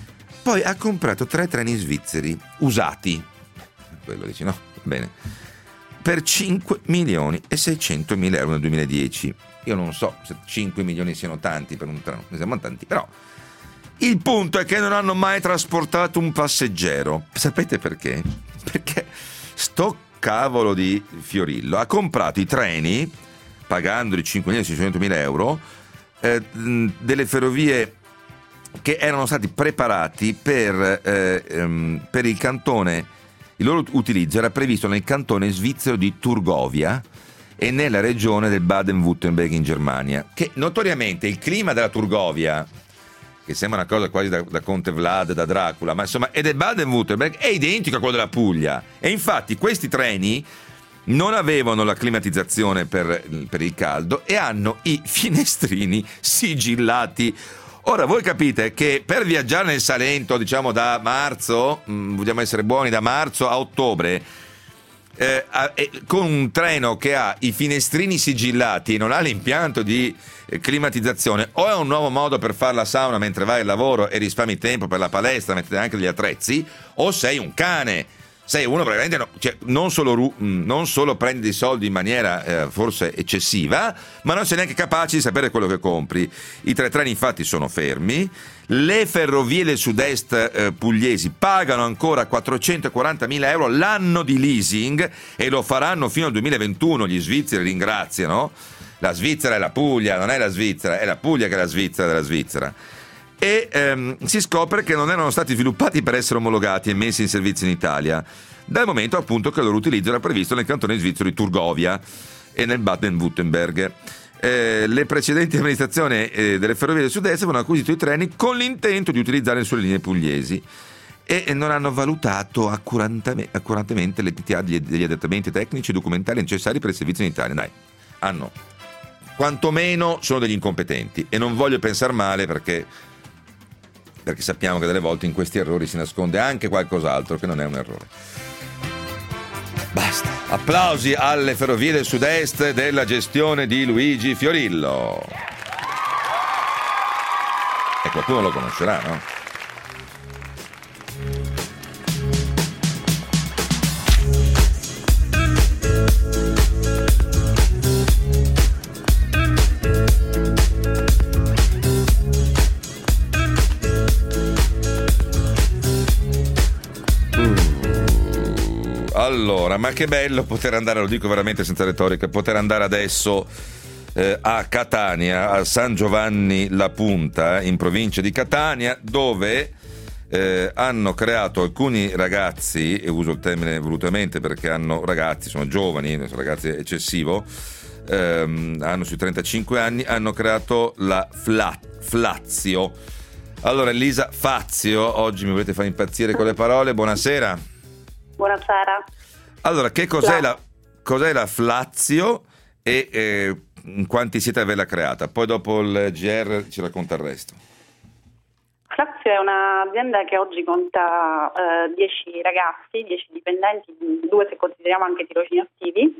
Poi ha comprato tre treni svizzeri usati, quello dici, no? Bene, per cinque milioni e seicentomila euro nel duemiladieci. Io non so se cinque milioni siano tanti per un treno, ne siamo tanti, però il punto è che non hanno mai trasportato un passeggero. Sapete perché? Perché sto cavolo di Fiorillo ha comprato i treni, pagandoli cinque milioni e seicentomila euro, eh, delle ferrovie che erano stati preparati per, eh, ehm, per il cantone. Il loro utilizzo era previsto nel cantone svizzero di Turgovia e nella regione del Baden-Württemberg in Germania, che notoriamente il clima della Turgovia, che sembra una cosa quasi da, da Conte Vlad, da Dracula, ma insomma è del Baden-Württemberg, è identico a quello della Puglia, e infatti questi treni non avevano la climatizzazione per, per il caldo e hanno i finestrini sigillati. Ora voi capite che per viaggiare nel Salento, diciamo da marzo, mh, vogliamo essere buoni, da marzo a ottobre, Eh, eh, con un treno che ha i finestrini sigillati e non ha l'impianto di eh, climatizzazione, o è un nuovo modo per fare la sauna mentre vai al lavoro e risparmi tempo per la palestra, mettete anche degli attrezzi, o sei un cane, sei uno praticamente no, cioè, non, solo, non solo prendi dei soldi in maniera eh, forse eccessiva, ma non sei neanche capace di sapere quello che compri. I tre treni infatti sono fermi. Le Ferrovie del Sud-Est eh, pugliesi pagano ancora quattrocentoquarantamila euro l'anno di leasing e lo faranno fino al duemilaventuno. Gli svizzeri ringraziano. La Svizzera è la Puglia, non è la Svizzera, è la Puglia che è la Svizzera della Svizzera. E ehm, si scopre che non erano stati sviluppati per essere omologati e messi in servizio in Italia, dal momento appunto che il loro utilizzo era previsto nel cantone svizzero di Turgovia e nel Baden-Württemberg. Eh, le precedenti amministrazioni eh, delle Ferrovie del Sud-Est avevano acquisito i treni con l'intento di utilizzarli sulle linee pugliesi, e non hanno valutato accurate- accuratamente l'entità degli, degli adattamenti tecnici e documentali necessari per il servizio in Italia. Dai, hanno, quantomeno sono degli incompetenti, e non voglio pensare male perché, perché sappiamo che delle volte in questi errori si nasconde anche qualcos'altro che non è un errore. Basta. Applausi alle Ferrovie del Sud-Est della gestione di Luigi Fiorillo. E qualcuno lo conoscerà, no? Allora, ma che bello poter andare, lo dico veramente senza retorica, poter andare adesso eh, a Catania, a San Giovanni La Punta, in provincia di Catania, dove eh, hanno creato alcuni ragazzi, e uso il termine volutamente perché hanno ragazzi, sono giovani, sono ragazzi eccessivo, ehm, hanno sui trentacinque anni, hanno creato la Fla- Flazio. Allora, Elisa Fazio, oggi mi volete fare impazzire con le parole, buonasera. Buonasera. Allora, che cos'è la, cos'è la Flazio e eh, in quanti siete a averla creata? Poi dopo il G R ci racconta il resto. Flazio è un'azienda che oggi conta dieci eh, ragazzi, dieci dipendenti, due se consideriamo anche tirocini attivi,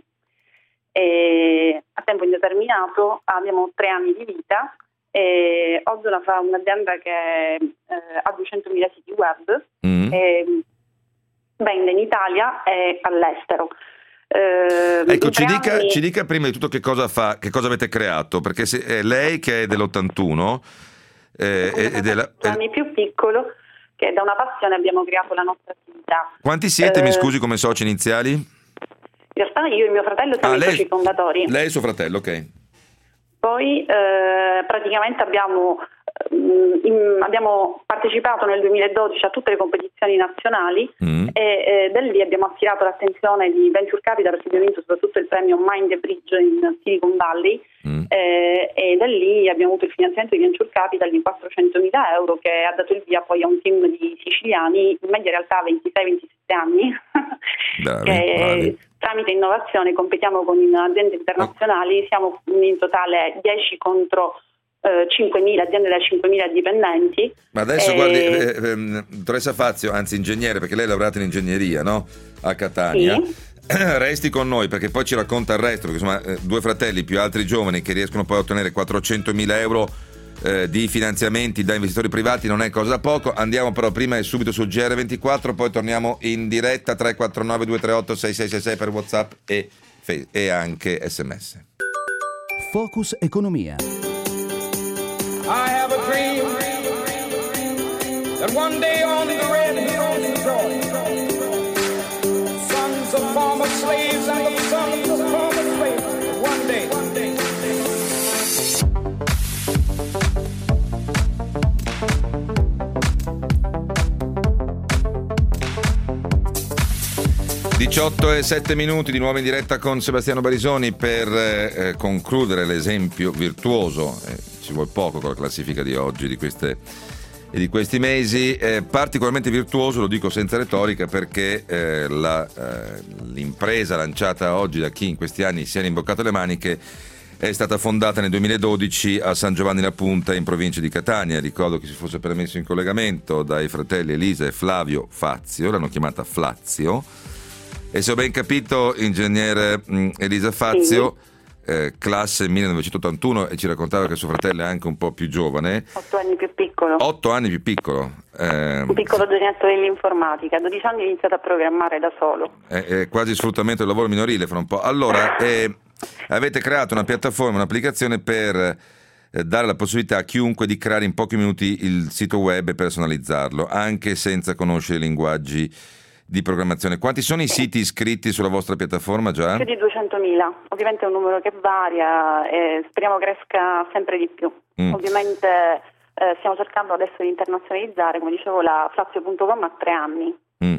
e a tempo indeterminato, abbiamo tre anni di vita, e oggi una, fa un'azienda che eh, ha duecentomila siti web, mm. e vende in Italia e all'estero. Eh, ecco, ci dica, anni... ci dica prima di tutto che cosa fa, che cosa avete creato, perché se, è lei che è dell'ottantuno eh, ed è la, due anni più piccolo, che da una passione abbiamo creato la nostra attività. Quanti siete, eh, mi scusi, come soci iniziali? In realtà io e mio fratello siamo ah, i lei, soci fondatori. Lei e suo fratello, ok. Poi eh, praticamente abbiamo In, abbiamo partecipato nel duemiladodici a tutte le competizioni nazionali mm. e eh, da lì abbiamo attirato l'attenzione di Venture Capital, perché abbiamo vinto soprattutto il premio Mind the Bridge in Silicon Valley, mm. eh, e da lì abbiamo avuto il finanziamento di Venture Capital di quattrocentomila euro, che ha dato il via poi a un team di siciliani, in media realtà ventisei ventisette anni, bravi, che bravi. Tramite innovazione competiamo con aziende internazionali, siamo in totale dieci contro cinquemila aziende da cinquemila dipendenti. Ma adesso e... guardi, eh, eh, dottoressa Fazio, anzi ingegnere, perché lei ha lavorato in ingegneria, no? A Catania. Sì. Resti con noi perché poi ci racconta il resto, perché insomma eh, due fratelli più altri giovani che riescono poi a ottenere quattrocentomila euro eh, di finanziamenti da investitori privati non è cosa da poco. Andiamo però prima e subito sul G R ventiquattro, poi torniamo in diretta. Tre quattro nove due tre otto sei sei sei sei per WhatsApp e, e anche sms. Focus Economia. I have a dream that one day on the red hills of Georgia, sons of former slaves and the sons of former slaves, one day, one day, diciotto e sette minuti di nuovo in diretta con Sebastiano Barisoni per eh, concludere l'esempio virtuoso. Eh, ci vuole poco con la classifica di oggi, di queste e di questi mesi, eh, particolarmente virtuoso, lo dico senza retorica, perché eh, la, eh, l'impresa lanciata oggi da chi in questi anni si è rimboccato le maniche è stata fondata nel duemiladodici a San Giovanni La Punta, in provincia di Catania. Ricordo che si fosse permesso in collegamento dai fratelli Elisa e Flavio Fazio, l'hanno chiamata Flazio, e se ho ben capito, ingegnere mh, Elisa Fazio, sì. Eh, classe millenovecentottantuno, e ci raccontava che suo fratello è anche un po' più giovane, otto anni più piccolo otto anni più piccolo eh, un piccolo genietto dell'informatica, dodici anni ha iniziato a programmare da solo, è, è quasi sfruttamento del lavoro minorile fra un po'. Allora eh, avete creato una piattaforma, un'applicazione per eh, dare la possibilità a chiunque di creare in pochi minuti il sito web e personalizzarlo anche senza conoscere i linguaggi di programmazione. Quanti sono i siti iscritti sulla vostra piattaforma già? Più di duecentomila, ovviamente è un numero che varia e speriamo cresca sempre di più. Mm. Ovviamente eh, stiamo cercando adesso di internazionalizzare, come dicevo la Flazio punto com ha tre anni. Mm. Il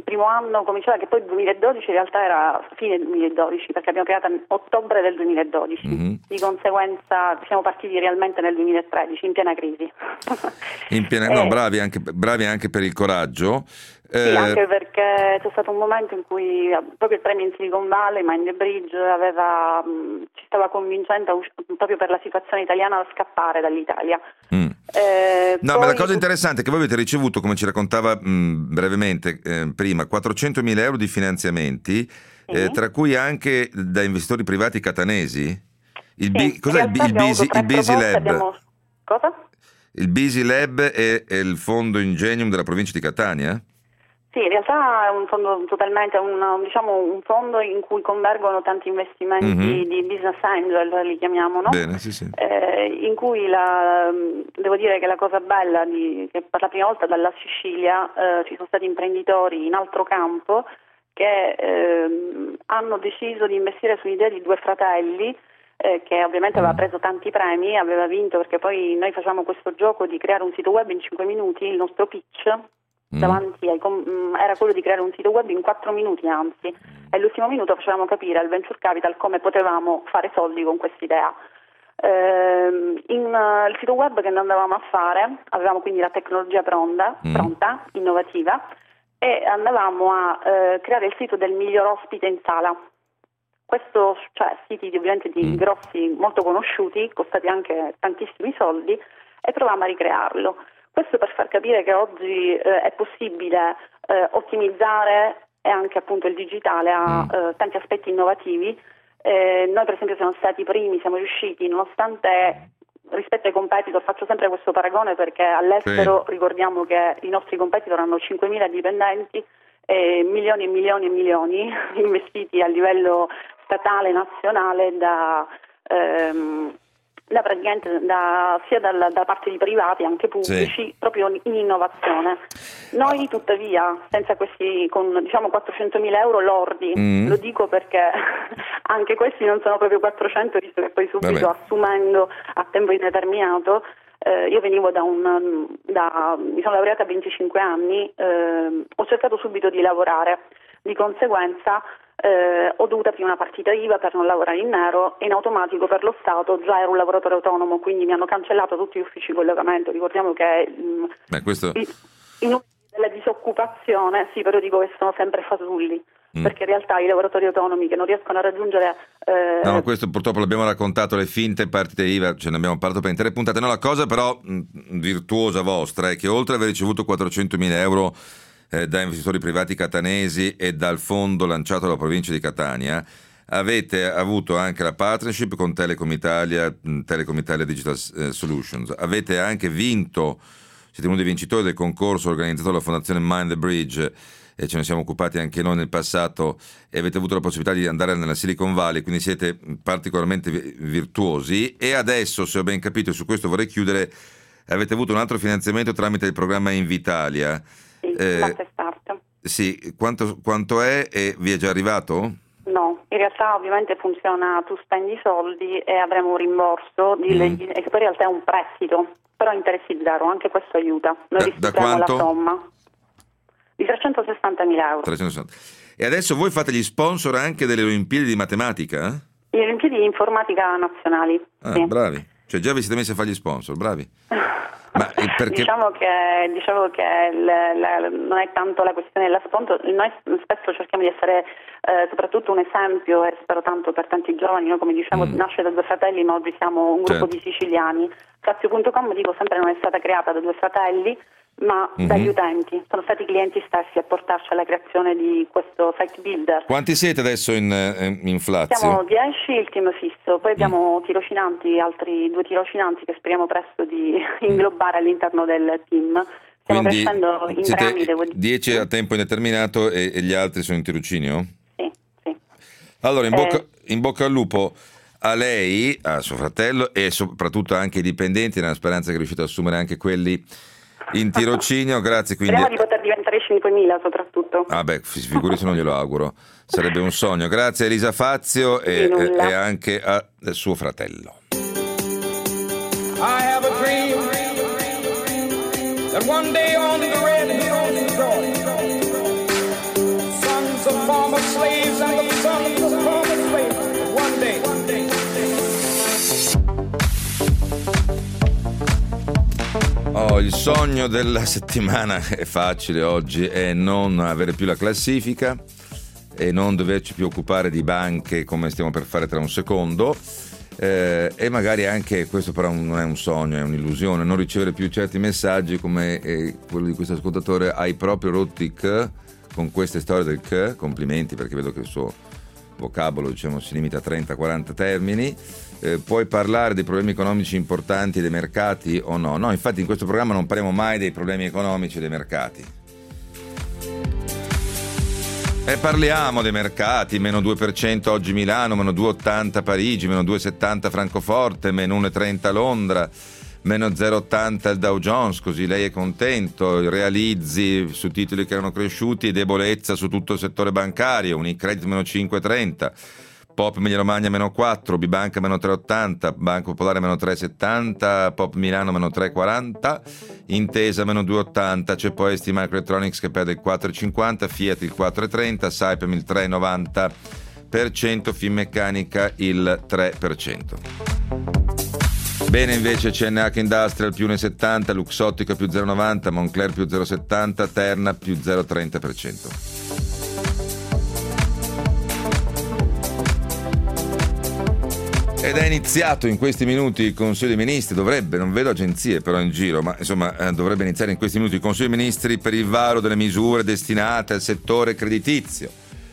primo anno cominciava, che poi il duemiladodici in realtà era fine duemiladodici, perché abbiamo creato a ottobre del duemiladodici, mm-hmm. di conseguenza siamo partiti realmente nel duemilatredici, in piena crisi. In piena, no, bravi anche, bravi anche per il coraggio. Sì, eh, anche perché c'è stato un momento in cui proprio il premio in Silicon Valley, Mind the Bridge, aveva, mh, ci stava convincendo proprio per la situazione italiana a scappare dall'Italia. Mm. Eh, no, poi... ma la cosa interessante è che voi avete ricevuto, come ci raccontava mh, brevemente eh, prima, quattrocentomila euro di finanziamenti, sì. eh, tra cui anche da investitori privati catanesi. Il sì, B... Cos'è il, B... il, Busy, il Busy Lab? Abbiamo... Cosa? Il Busy Lab è, è il fondo Ingenium della provincia di Catania? Sì, in realtà è un fondo totalmente, un, diciamo, un fondo in cui convergono tanti investimenti mm-hmm. di business angel, li chiamiamo, no? Bene, sì, sì. Eh, in cui la, devo dire che la cosa bella di, che per la prima volta dalla Sicilia eh, ci sono stati imprenditori in altro campo che eh, hanno deciso di investire su un'idea di due fratelli eh, che ovviamente aveva preso tanti premi, aveva vinto, perché poi noi facciamo questo gioco di creare un sito web in cinque minuti, il nostro pitch davanti ai com- era quello di creare un sito web in quattro minuti anzi, e l'ultimo minuto facevamo capire al venture capital come potevamo fare soldi con quest'idea. Eh, in, uh, il sito web che noi andavamo a fare, avevamo quindi la tecnologia pronta, mm. pronta innovativa, e andavamo a eh, creare il sito del miglior ospite in sala. Questo, cioè siti ovviamente di mm. grossi, molto conosciuti, costati anche tantissimi soldi, e provavamo a ricrearlo. Questo per far capire che oggi eh, è possibile eh, ottimizzare, e anche appunto il digitale ha mm. eh, tanti aspetti innovativi. Eh, noi per esempio siamo stati i primi, siamo riusciti, nonostante rispetto ai competitor, faccio sempre questo paragone perché all'estero sì. ricordiamo che i nostri competitor hanno cinquemila dipendenti e milioni e milioni e milioni investiti a livello statale, nazionale, da... Ehm, Da praticamente da, sia dalla, da parte di privati anche pubblici, sì. proprio in innovazione. Noi tuttavia, senza questi, con diciamo quattrocentomila euro lordi, mm. lo dico perché anche questi non sono proprio quattrocento, visto che poi subito Vabbè. assumendo a tempo indeterminato, eh, io venivo da un, da, mi sono laureata a venticinque anni, eh, ho cercato subito di lavorare, di conseguenza Eh, ho dovuto aprire una partita I V A per non lavorare in nero, e in automatico per lo Stato già ero un lavoratore autonomo, quindi mi hanno cancellato tutti gli uffici di collocamento. Ricordiamo che mh, Beh, questo... i, i numeri della disoccupazione, sì, però dico che sono sempre fasulli, mm. perché in realtà i lavoratori autonomi che non riescono a raggiungere... Eh... No, questo purtroppo l'abbiamo raccontato, le finte partite I V A, ce ne abbiamo parlato per intere puntate. No, la cosa però mh, virtuosa vostra è che oltre ad aver ricevuto quattrocentomila euro Eh, da investitori privati catanesi e dal fondo lanciato dalla provincia di Catania, avete avuto anche la partnership con Telecom Italia, Telecom Italia Digital Solutions. Avete anche vinto, siete uno dei vincitori del concorso organizzato dalla Fondazione Mind the Bridge, e ce ne siamo occupati anche noi nel passato, e avete avuto la possibilità di andare nella Silicon Valley, quindi siete particolarmente virtuosi. E adesso, se ho ben capito, e su questo vorrei chiudere, avete avuto un altro finanziamento tramite il programma Invitalia. Sì, eh, sì, quanto, quanto è, e vi è già arrivato? No, in realtà ovviamente funziona, tu spendi i soldi e avremo un rimborso, di, mm. e che poi in realtà è un prestito, però interessi zero, anche questo aiuta. Noi da, da quanto? La somma di trecentosessantamila euro. trecentosessanta. E adesso voi fate gli sponsor anche delle Olimpiadi di matematica? Le Olimpiadi di informatica nazionali. Ah, sì. Bravi, cioè già vi siete messi a fare gli sponsor, bravi. Ma perché... Diciamo che, diciamo che le, le, non è tanto la questione della sponsor, noi spesso cerchiamo di essere eh, soprattutto un esempio, e spero tanto per tanti giovani. Noi, come dicevo, mm. nasce da due fratelli, ma oggi siamo un gruppo certo. di siciliani. Fazio punto com, dico sempre, non è stata creata da due fratelli, ma mm-hmm. dagli utenti. Sono stati i clienti stessi a portarci alla creazione di questo site builder. Quanti siete adesso in, in Flazio? Siamo dieci, il team fisso, poi abbiamo mm. tirocinanti, altri due tirocinanti che speriamo presto di inglobare all'interno del team. Stiamo Quindi crescendo in rami, devo dire. dieci a tempo indeterminato e, e gli altri sono in tirocinio? Sì, sì. Allora, in bocca, eh. in bocca al lupo a lei, a suo fratello, e soprattutto anche ai dipendenti, nella speranza che riuscite ad assumere anche quelli in tirocinio. Grazie. Quindi speriamo di poter diventare cinquemila soprattutto. Ah beh, figuri se non glielo auguro, sarebbe un sogno. Grazie a Elisa Fazio e, e anche a suo fratello. I have a dream that one day on the red hills of Georgia former slaves and the sons of former slaves. One day, one day. Oh, il sogno della settimana è facile oggi, è non avere più la classifica e non doverci più occupare di banche come stiamo per fare tra un secondo, eh, e magari anche, questo però non è un sogno, è un'illusione, non ricevere più certi messaggi come eh, quello di questo ascoltatore: hai proprio rotti il c con queste storie del c, complimenti, perché vedo che il suo vocabolo, diciamo, si limita a trenta quaranta termini. Eh, puoi parlare dei problemi economici importanti dei mercati o no? No, infatti in questo programma non parliamo mai dei problemi economici dei mercati. E parliamo dei mercati: meno due per cento oggi Milano, meno due virgola ottanta Parigi, meno due virgola settanta Francoforte, meno uno virgola trenta Londra, meno zero virgola ottanta il Dow Jones, così lei è contento. Realizzi su titoli che erano cresciuti, debolezza su tutto il settore bancario. Unicredit meno cinque virgola trenta, Pop Emilia Romagna meno quattro, Bibanca meno tre virgola ottanta, Banco Popolare meno tre virgola settanta, Pop Milano meno tre virgola quaranta, Intesa meno due virgola ottanta, c'è poi S T Microelectronics che perde il quattro virgola cinquanta, Fiat il quattro virgola trenta, Saipem il tre virgola novanta per cento, Finmeccanica il tre per cento. Bene invece C N H Industrial più uno virgola settanta, Luxottica più zero virgola novanta, Moncler più zero virgola settanta, Terna più zero virgola trenta per cento. Ed è iniziato in questi minuti il Consiglio dei Ministri, dovrebbe, non vedo agenzie però in giro, ma insomma eh, dovrebbe iniziare in questi minuti il Consiglio dei Ministri per il varo delle misure destinate al settore creditizio.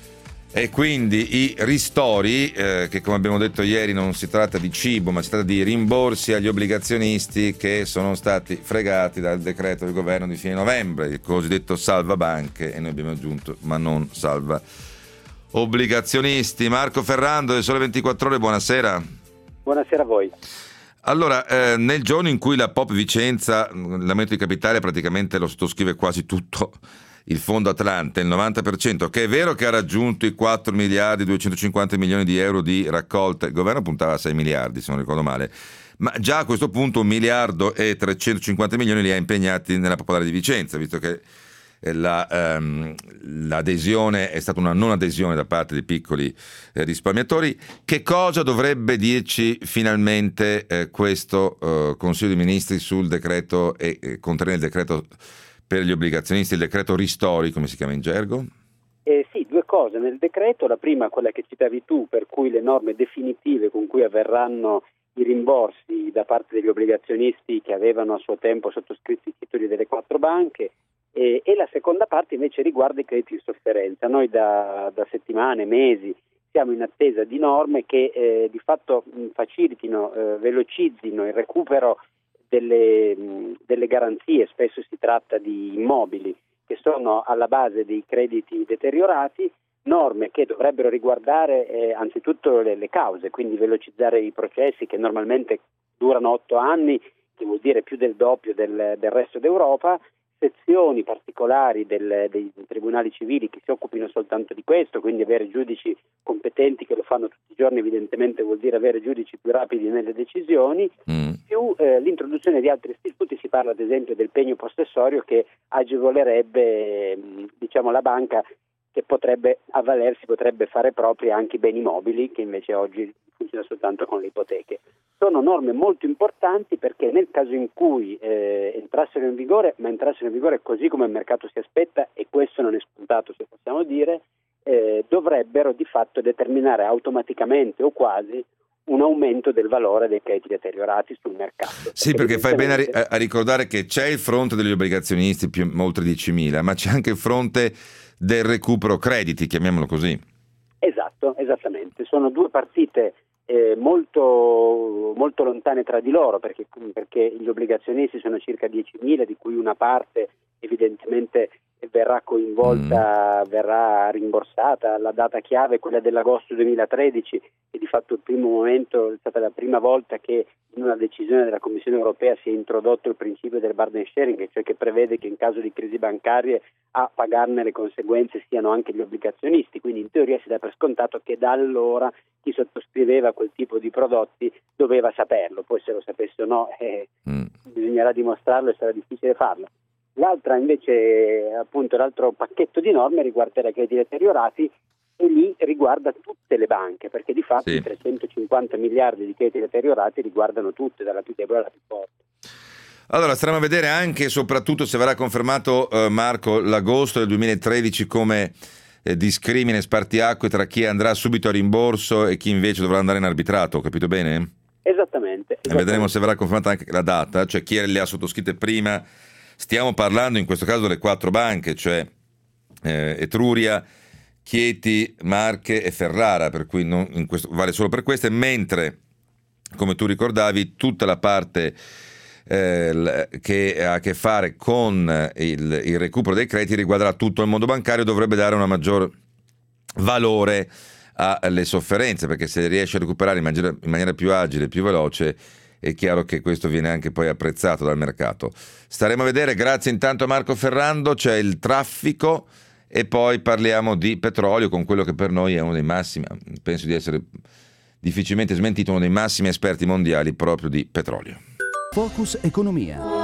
E quindi i ristori, eh, che come abbiamo detto ieri non si tratta di cibo, ma si tratta di rimborsi agli obbligazionisti che sono stati fregati dal decreto del governo di fine novembre, il cosiddetto salva banche, e noi abbiamo aggiunto ma non salva obbligazionisti. Marco Ferrando del Sole ventiquattro Ore, buonasera. Buonasera a voi. Allora, eh, nel giorno in cui la Pop Vicenza, l'aumento di capitale praticamente lo sottoscrive quasi tutto il fondo Atlante, il novanta per cento, che è vero che ha raggiunto i quattro miliardi duecentocinquanta milioni di euro di raccolta, il governo puntava a sei miliardi se non ricordo male, ma già a questo punto un miliardo e trecentocinquanta milioni li ha impegnati nella Popolare di Vicenza, visto che La, ehm, l'adesione è stata una non adesione da parte dei piccoli eh, risparmiatori. Che cosa dovrebbe dirci finalmente eh, questo eh, Consiglio dei Ministri sul decreto e eh, contenere il decreto per gli obbligazionisti, il decreto ristori, come si chiama in gergo? Eh sì, due cose nel decreto. La prima, quella che citavi tu, per cui le norme definitive con cui avverranno i rimborsi da parte degli obbligazionisti che avevano a suo tempo sottoscritto i titoli delle quattro banche. E, e la seconda parte invece riguarda i crediti di sofferenza. Noi da, da settimane, mesi siamo in attesa di norme che eh, di fatto mh, facilitino, eh, velocizzino il recupero delle, mh, delle garanzie. Spesso si tratta di immobili che sono alla base dei crediti deteriorati, norme che dovrebbero riguardare eh, anzitutto le, le cause, quindi velocizzare i processi che normalmente durano otto anni, che vuol dire più del doppio del, del resto d'Europa, sezioni particolari del, dei tribunali civili che si occupino soltanto di questo, quindi avere giudici competenti che lo fanno tutti i giorni evidentemente vuol dire avere giudici più rapidi nelle decisioni, mm. più eh, l'introduzione di altri istituti. Si parla ad esempio del pegno possessorio che agevolerebbe diciamo la banca, che potrebbe avvalersi, potrebbe fare propri anche i beni mobili, che invece oggi funziona soltanto con le ipoteche. Sono norme molto importanti perché nel caso in cui eh, entrassero in vigore, ma entrassero in vigore così come il mercato si aspetta, e questo non è scontato se possiamo dire, eh, dovrebbero di fatto determinare automaticamente o quasi un aumento del valore dei crediti deteriorati sul mercato. Sì, perché, perché fai bene a, ri- a ricordare che c'è il fronte degli obbligazionisti, più oltre diecimila, ma c'è anche il fronte del recupero crediti, chiamiamolo così. Esatto, esattamente. Sono due partite eh, molto, molto lontane tra di loro, perché, perché gli obbligazionisti sono circa diecimila, di cui una parte evidentemente verrà coinvolta, mm. verrà rimborsata. La data chiave è quella dell'agosto duemilatredici, e di fatto il primo momento è stata la prima volta che in una decisione della Commissione europea si è introdotto il principio del burden sharing, cioè che prevede che in caso di crisi bancarie a pagarne le conseguenze siano anche gli obbligazionisti. Quindi in teoria si dà per scontato che da allora chi sottoscriveva quel tipo di prodotti doveva saperlo, poi se lo sapesse o no eh, mm. bisognerà dimostrarlo e sarà difficile farlo. L'altra invece, appunto, l'altro pacchetto di norme riguarderà i crediti deteriorati, e lì riguarda tutte le banche, perché di fatto sì. i trecentocinquanta miliardi di crediti deteriorati riguardano tutte, dalla più debole alla più forte. Allora staremo a vedere anche e soprattutto se verrà confermato, eh, Marco, l'agosto del duemilatredici come eh, discrimine spartiacque tra chi andrà subito a rimborso e chi invece dovrà andare in arbitrato, ho capito bene? Esattamente. E vedremo se verrà confermata anche la data, cioè chi le ha sottoscritte prima. Stiamo parlando in questo caso delle quattro banche, cioè eh, Etruria, Chieti, Marche e Ferrara, per cui non, in questo, vale solo per queste, mentre, come tu ricordavi, tutta la parte eh, che ha a che fare con il, il recupero dei crediti riguarderà tutto il mondo bancario, dovrebbe dare una maggior valore alle sofferenze, perché se riesce a recuperare in maniera, in maniera più agile, più veloce, è chiaro che questo viene anche poi apprezzato dal mercato. Staremo a vedere. Grazie intanto a Marco Ferrando. C'è il traffico e poi parliamo di petrolio con quello che per noi è uno dei massimi, penso di essere difficilmente smentito, uno dei massimi esperti mondiali proprio di petrolio. Focus Economia.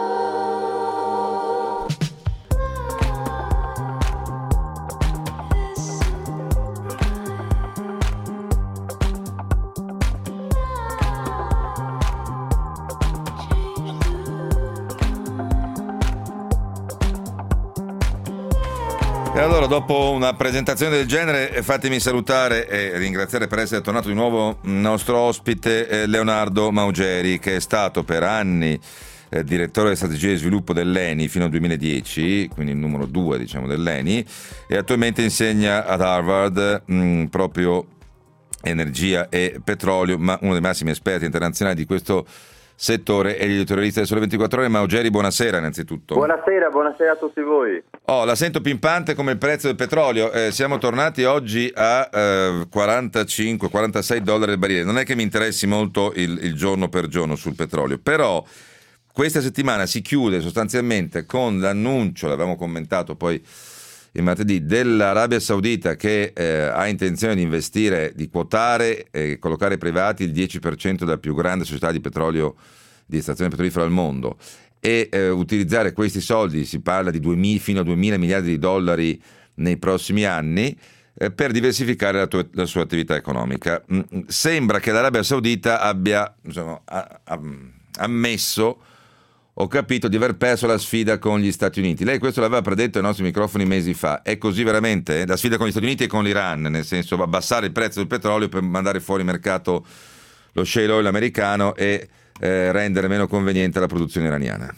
E allora, dopo una presentazione del genere, fatemi salutare e ringraziare per essere tornato di nuovo il nostro ospite eh, Leonardo Maugeri, che è stato per anni eh, direttore di strategia di sviluppo dell'Eni fino al duemiladieci, quindi il numero due diciamo dell'Eni, e attualmente insegna ad Harvard mh, proprio energia e petrolio, ma uno dei massimi esperti internazionali di questo settore è l'editorialista del Sole ventiquattro Ore. Maugeri, buonasera innanzitutto. Buonasera, buonasera a tutti voi. Oh, la sento pimpante come il prezzo del petrolio. Eh, siamo tornati oggi a eh, quarantacinque quarantasei dollari al barile. Non è che mi interessi molto il, il giorno per giorno sul petrolio, però questa settimana si chiude sostanzialmente con l'annuncio, l'avevamo commentato poi il martedì, dell'Arabia Saudita che eh, ha intenzione di investire, di quotare e collocare ai privati il dieci per cento della più grande società di petrolio, di estrazione petrolifera al mondo, e eh, utilizzare questi soldi, si parla di duemila, fino a duemila miliardi di dollari nei prossimi anni, eh, per diversificare la, tua, la sua attività economica. Mm, sembra che l'Arabia Saudita abbia, insomma, ha, ha, ammesso, ho capito, di aver perso la sfida con gli Stati Uniti. Lei questo l'aveva predetto ai nostri microfoni mesi fa. È così veramente? La sfida con gli Stati Uniti e con l'Iran, nel senso abbassare il prezzo del petrolio per mandare fuori mercato lo shale oil americano e eh, rendere meno conveniente la produzione iraniana.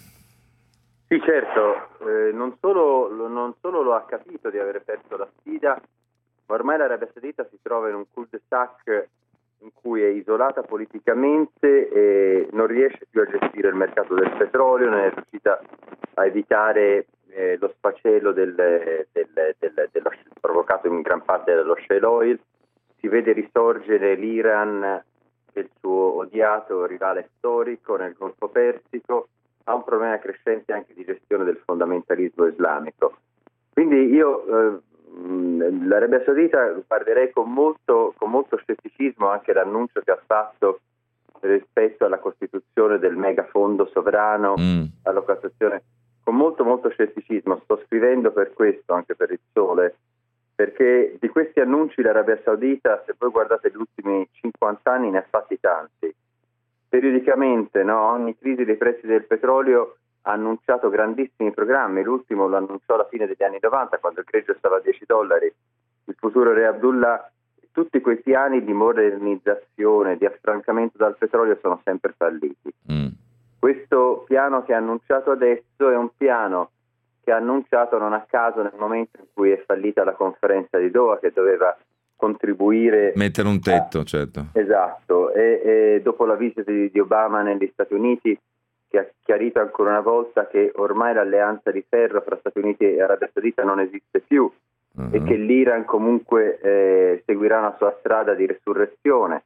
Sì, certo, eh, non solo, non solo lo ha capito di aver perso la sfida, ma ormai l'Arabia Saudita si trova in un cul-de-sac in cui è isolata politicamente e non riesce più a gestire il mercato del petrolio, non è riuscita a evitare eh, lo sfacelo del, del, del, dello, provocato in gran parte dallo shale oil. Si vede risorgere l'Iran, che è il suo odiato rivale storico nel Golfo Persico, ha un problema crescente anche di gestione del fondamentalismo islamico. Quindi io eh, l'Arabia Saudita guarderei con molto, con molto scetticismo anche l'annuncio che ha fatto rispetto alla costituzione del megafondo sovrano, mm. allocazione, con molto molto scetticismo. Sto scrivendo per questo, anche per il Sole, perché di questi annunci l'Arabia Saudita, se voi guardate gli ultimi cinquanta anni, ne ha fatti tanti. Periodicamente, no, ogni crisi dei prezzi del petrolio ha annunciato grandissimi programmi. L'ultimo lo annunciò alla fine degli anni novanta, quando il greggio stava a dieci dollari, il futuro Re Abdullah. Tutti quei piani di modernizzazione, di affrancamento dal petrolio sono sempre falliti. Mm. Questo piano che ha annunciato adesso è un piano che ha annunciato non a caso nel momento in cui è fallita la conferenza di Doha, che doveva contribuire, mettere un tetto, a... certo. Esatto, e, e dopo la visita di, di Obama negli Stati Uniti, che ha chiarito ancora una volta che ormai l'alleanza di ferro fra Stati Uniti e Arabia Saudita non esiste più, uh-huh. e che l'Iran comunque eh, seguirà una sua strada di resurrezione.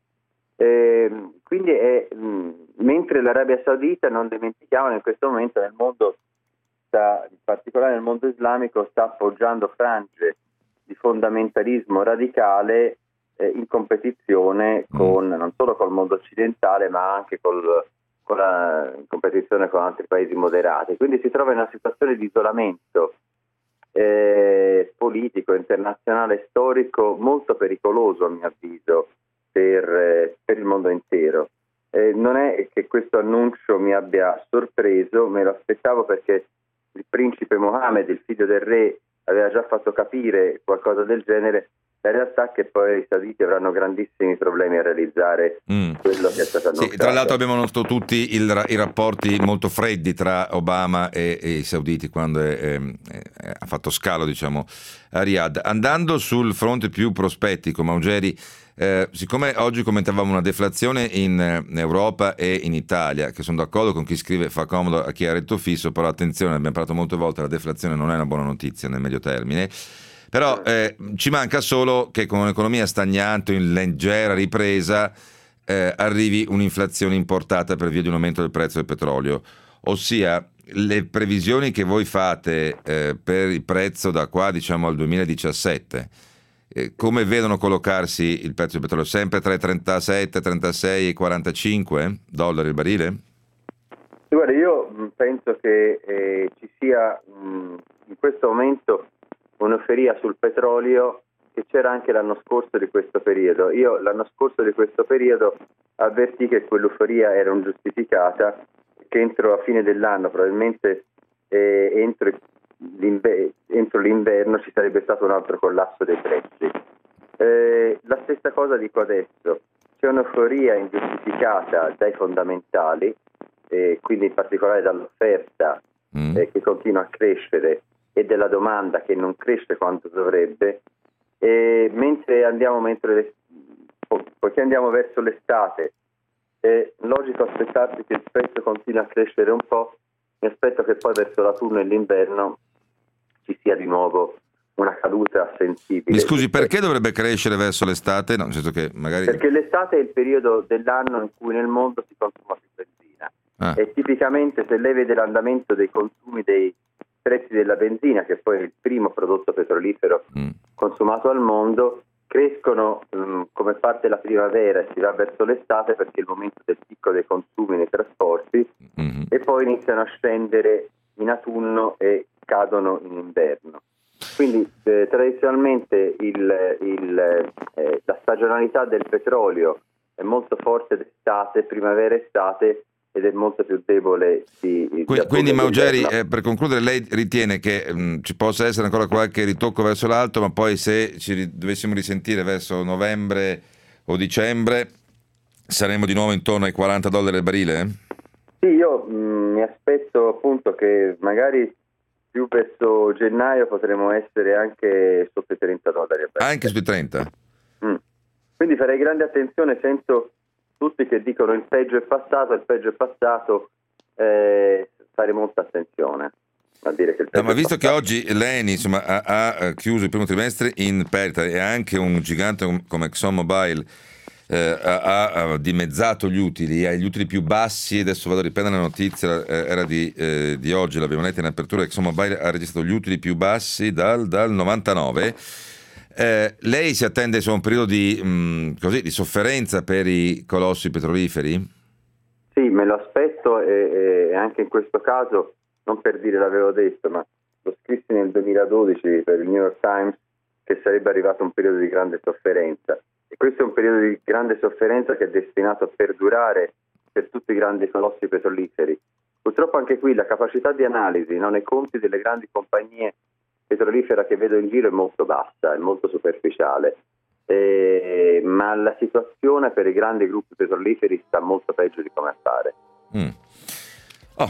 Eh, quindi è, mh, mentre l'Arabia Saudita, non dimentichiamolo, in questo momento nel mondo, sta, in particolare nel mondo islamico, sta appoggiando frange di fondamentalismo radicale eh, in competizione con, non solo col mondo occidentale, ma anche col con la in competizione con altri paesi moderati, quindi si trova in una situazione di isolamento eh, politico, internazionale, storico, molto pericoloso a mio avviso per, eh, per il mondo intero. Eh, non è che questo annuncio mi abbia sorpreso, me lo aspettavo perché il principe Mohammed, il figlio del re, aveva già fatto capire qualcosa del genere. La realtà è che poi i sauditi avranno grandissimi problemi a realizzare mm. quello che è stato annunciato. Sì, tra l'altro abbiamo notato tutti il, i rapporti molto freddi tra Obama e, e i sauditi quando è, è, è, ha fatto scalo, diciamo, a Riyadh. Andando sul fronte più prospettico, Maugeri, eh, siccome oggi commentavamo una deflazione in, in Europa e in Italia, che sono d'accordo con chi scrive fa comodo a chi ha retto fisso, però attenzione, abbiamo parlato molte volte, la deflazione non è una buona notizia nel medio termine. Però eh, ci manca solo che con un'economia stagnante, in leggera ripresa, eh, arrivi un'inflazione importata per via di un aumento del prezzo del petrolio. Ossia, le previsioni che voi fate eh, per il prezzo da qua, diciamo, al duemiladiciassette, eh, come vedono collocarsi il prezzo del petrolio? Sempre tra i trentasette, trentasei e i quarantacinque dollari il barile? Guarda, io penso che eh, ci sia mh, in questo momento un'euforia sul petrolio che c'era anche l'anno scorso di questo periodo. Io l'anno scorso di questo periodo avvertì che quell'euforia era ingiustificata, che entro la fine dell'anno, probabilmente eh, entro, l'inver- entro l'inverno, ci sarebbe stato un altro collasso dei prezzi. Eh, la stessa cosa dico adesso, c'è un'euforia ingiustificata dai fondamentali, eh, quindi in particolare dall'offerta mm. eh, che continua a crescere, e della domanda che non cresce quanto dovrebbe, e mentre andiamo mentre le, poiché andiamo verso l'estate, è logico aspettarsi che il prezzo continui a crescere un po'. Mi aspetto che poi verso l'autunno e l'inverno ci sia di nuovo una caduta sensibile. Mi scusi, perché dovrebbe crescere verso l'estate? No, nel senso che magari... Perché l'estate è il periodo dell'anno in cui nel mondo si consuma più benzina ah. e tipicamente se lei vede l'andamento dei consumi dei prezzi della benzina, che poi è il primo prodotto petrolifero mm. consumato al mondo, crescono um, come parte della primavera e si va verso l'estate perché è il momento del picco dei consumi nei trasporti mm-hmm. e poi iniziano a scendere in autunno e cadono in inverno. Quindi eh, tradizionalmente il, il, eh, la stagionalità del petrolio è molto forte d'estate, primavera-estate, ed è molto più debole di, di quindi, quindi Maugeri, eh, per concludere, lei ritiene che mh, ci possa essere ancora qualche ritocco verso l'alto, ma poi se ci dovessimo risentire verso novembre o dicembre saremo di nuovo intorno ai quaranta dollari al barile? Sì, io mh, mi aspetto appunto che magari più verso gennaio potremo essere anche sotto i trenta dollari al barile. Anche sui trenta? Mm. Quindi farei grande attenzione, sento tutti che dicono il peggio è passato, il peggio è passato, eh, fare molta attenzione a dire che il peggio no, ma visto è passato. Che oggi l'Eni insomma, ha, ha chiuso il primo trimestre in perdita e anche un gigante come ExxonMobil eh, ha, ha dimezzato gli utili, ha gli utili più bassi, adesso vado a riprendere la notizia, eh, era di, eh, di oggi, l'abbiamo letta in apertura, ExxonMobil ha registrato gli utili più bassi dal, dal novantanove. Eh, lei si attende insomma, un periodo di, mh, così, di sofferenza per i colossi petroliferi? Sì, me lo aspetto e, e anche in questo caso, non per dire l'avevo detto, ma lo scrissi nel duemiladodici per il New York Times che sarebbe arrivato un periodo di grande sofferenza, e questo è un periodo di grande sofferenza che è destinato a perdurare per tutti i grandi colossi petroliferi. Purtroppo anche qui la capacità di analisi, no, nei conti delle grandi compagnie petrolifera che vedo in giro è molto bassa, è molto superficiale, eh, ma la situazione per i grandi gruppi petroliferi sta molto peggio di come appare. Mm. Oh,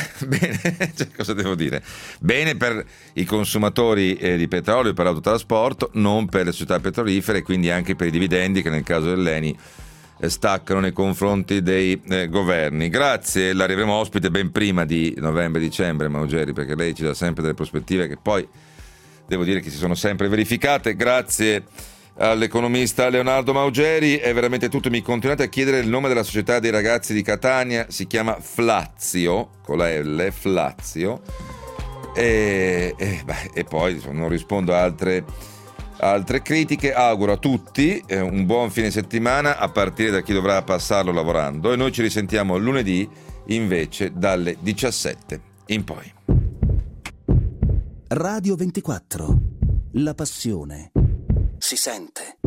bene, cioè, cosa devo dire? Bene per i consumatori eh, di petrolio, per l'autotrasporto, non per le società petrolifere, quindi anche per i dividendi che nel caso dell'Eni eh, staccano nei confronti dei eh, governi. Grazie, l'arriveremo ospite ben prima di novembre-dicembre, Maugeri, perché lei ci dà sempre delle prospettive che poi devo dire che si sono sempre verificate. Grazie all'economista Leonardo Maugeri. È veramente tutto. Mi continuate a chiedere il nome della società dei ragazzi di Catania, si chiama Flazio, con la L, Flazio, e, e, beh, e poi insomma, non rispondo a altre, altre critiche. Auguro a tutti eh, un buon fine settimana, a partire da chi dovrà passarlo lavorando, e noi ci risentiamo lunedì invece dalle diciassette in poi. Radio ventiquattro. La passione si sente.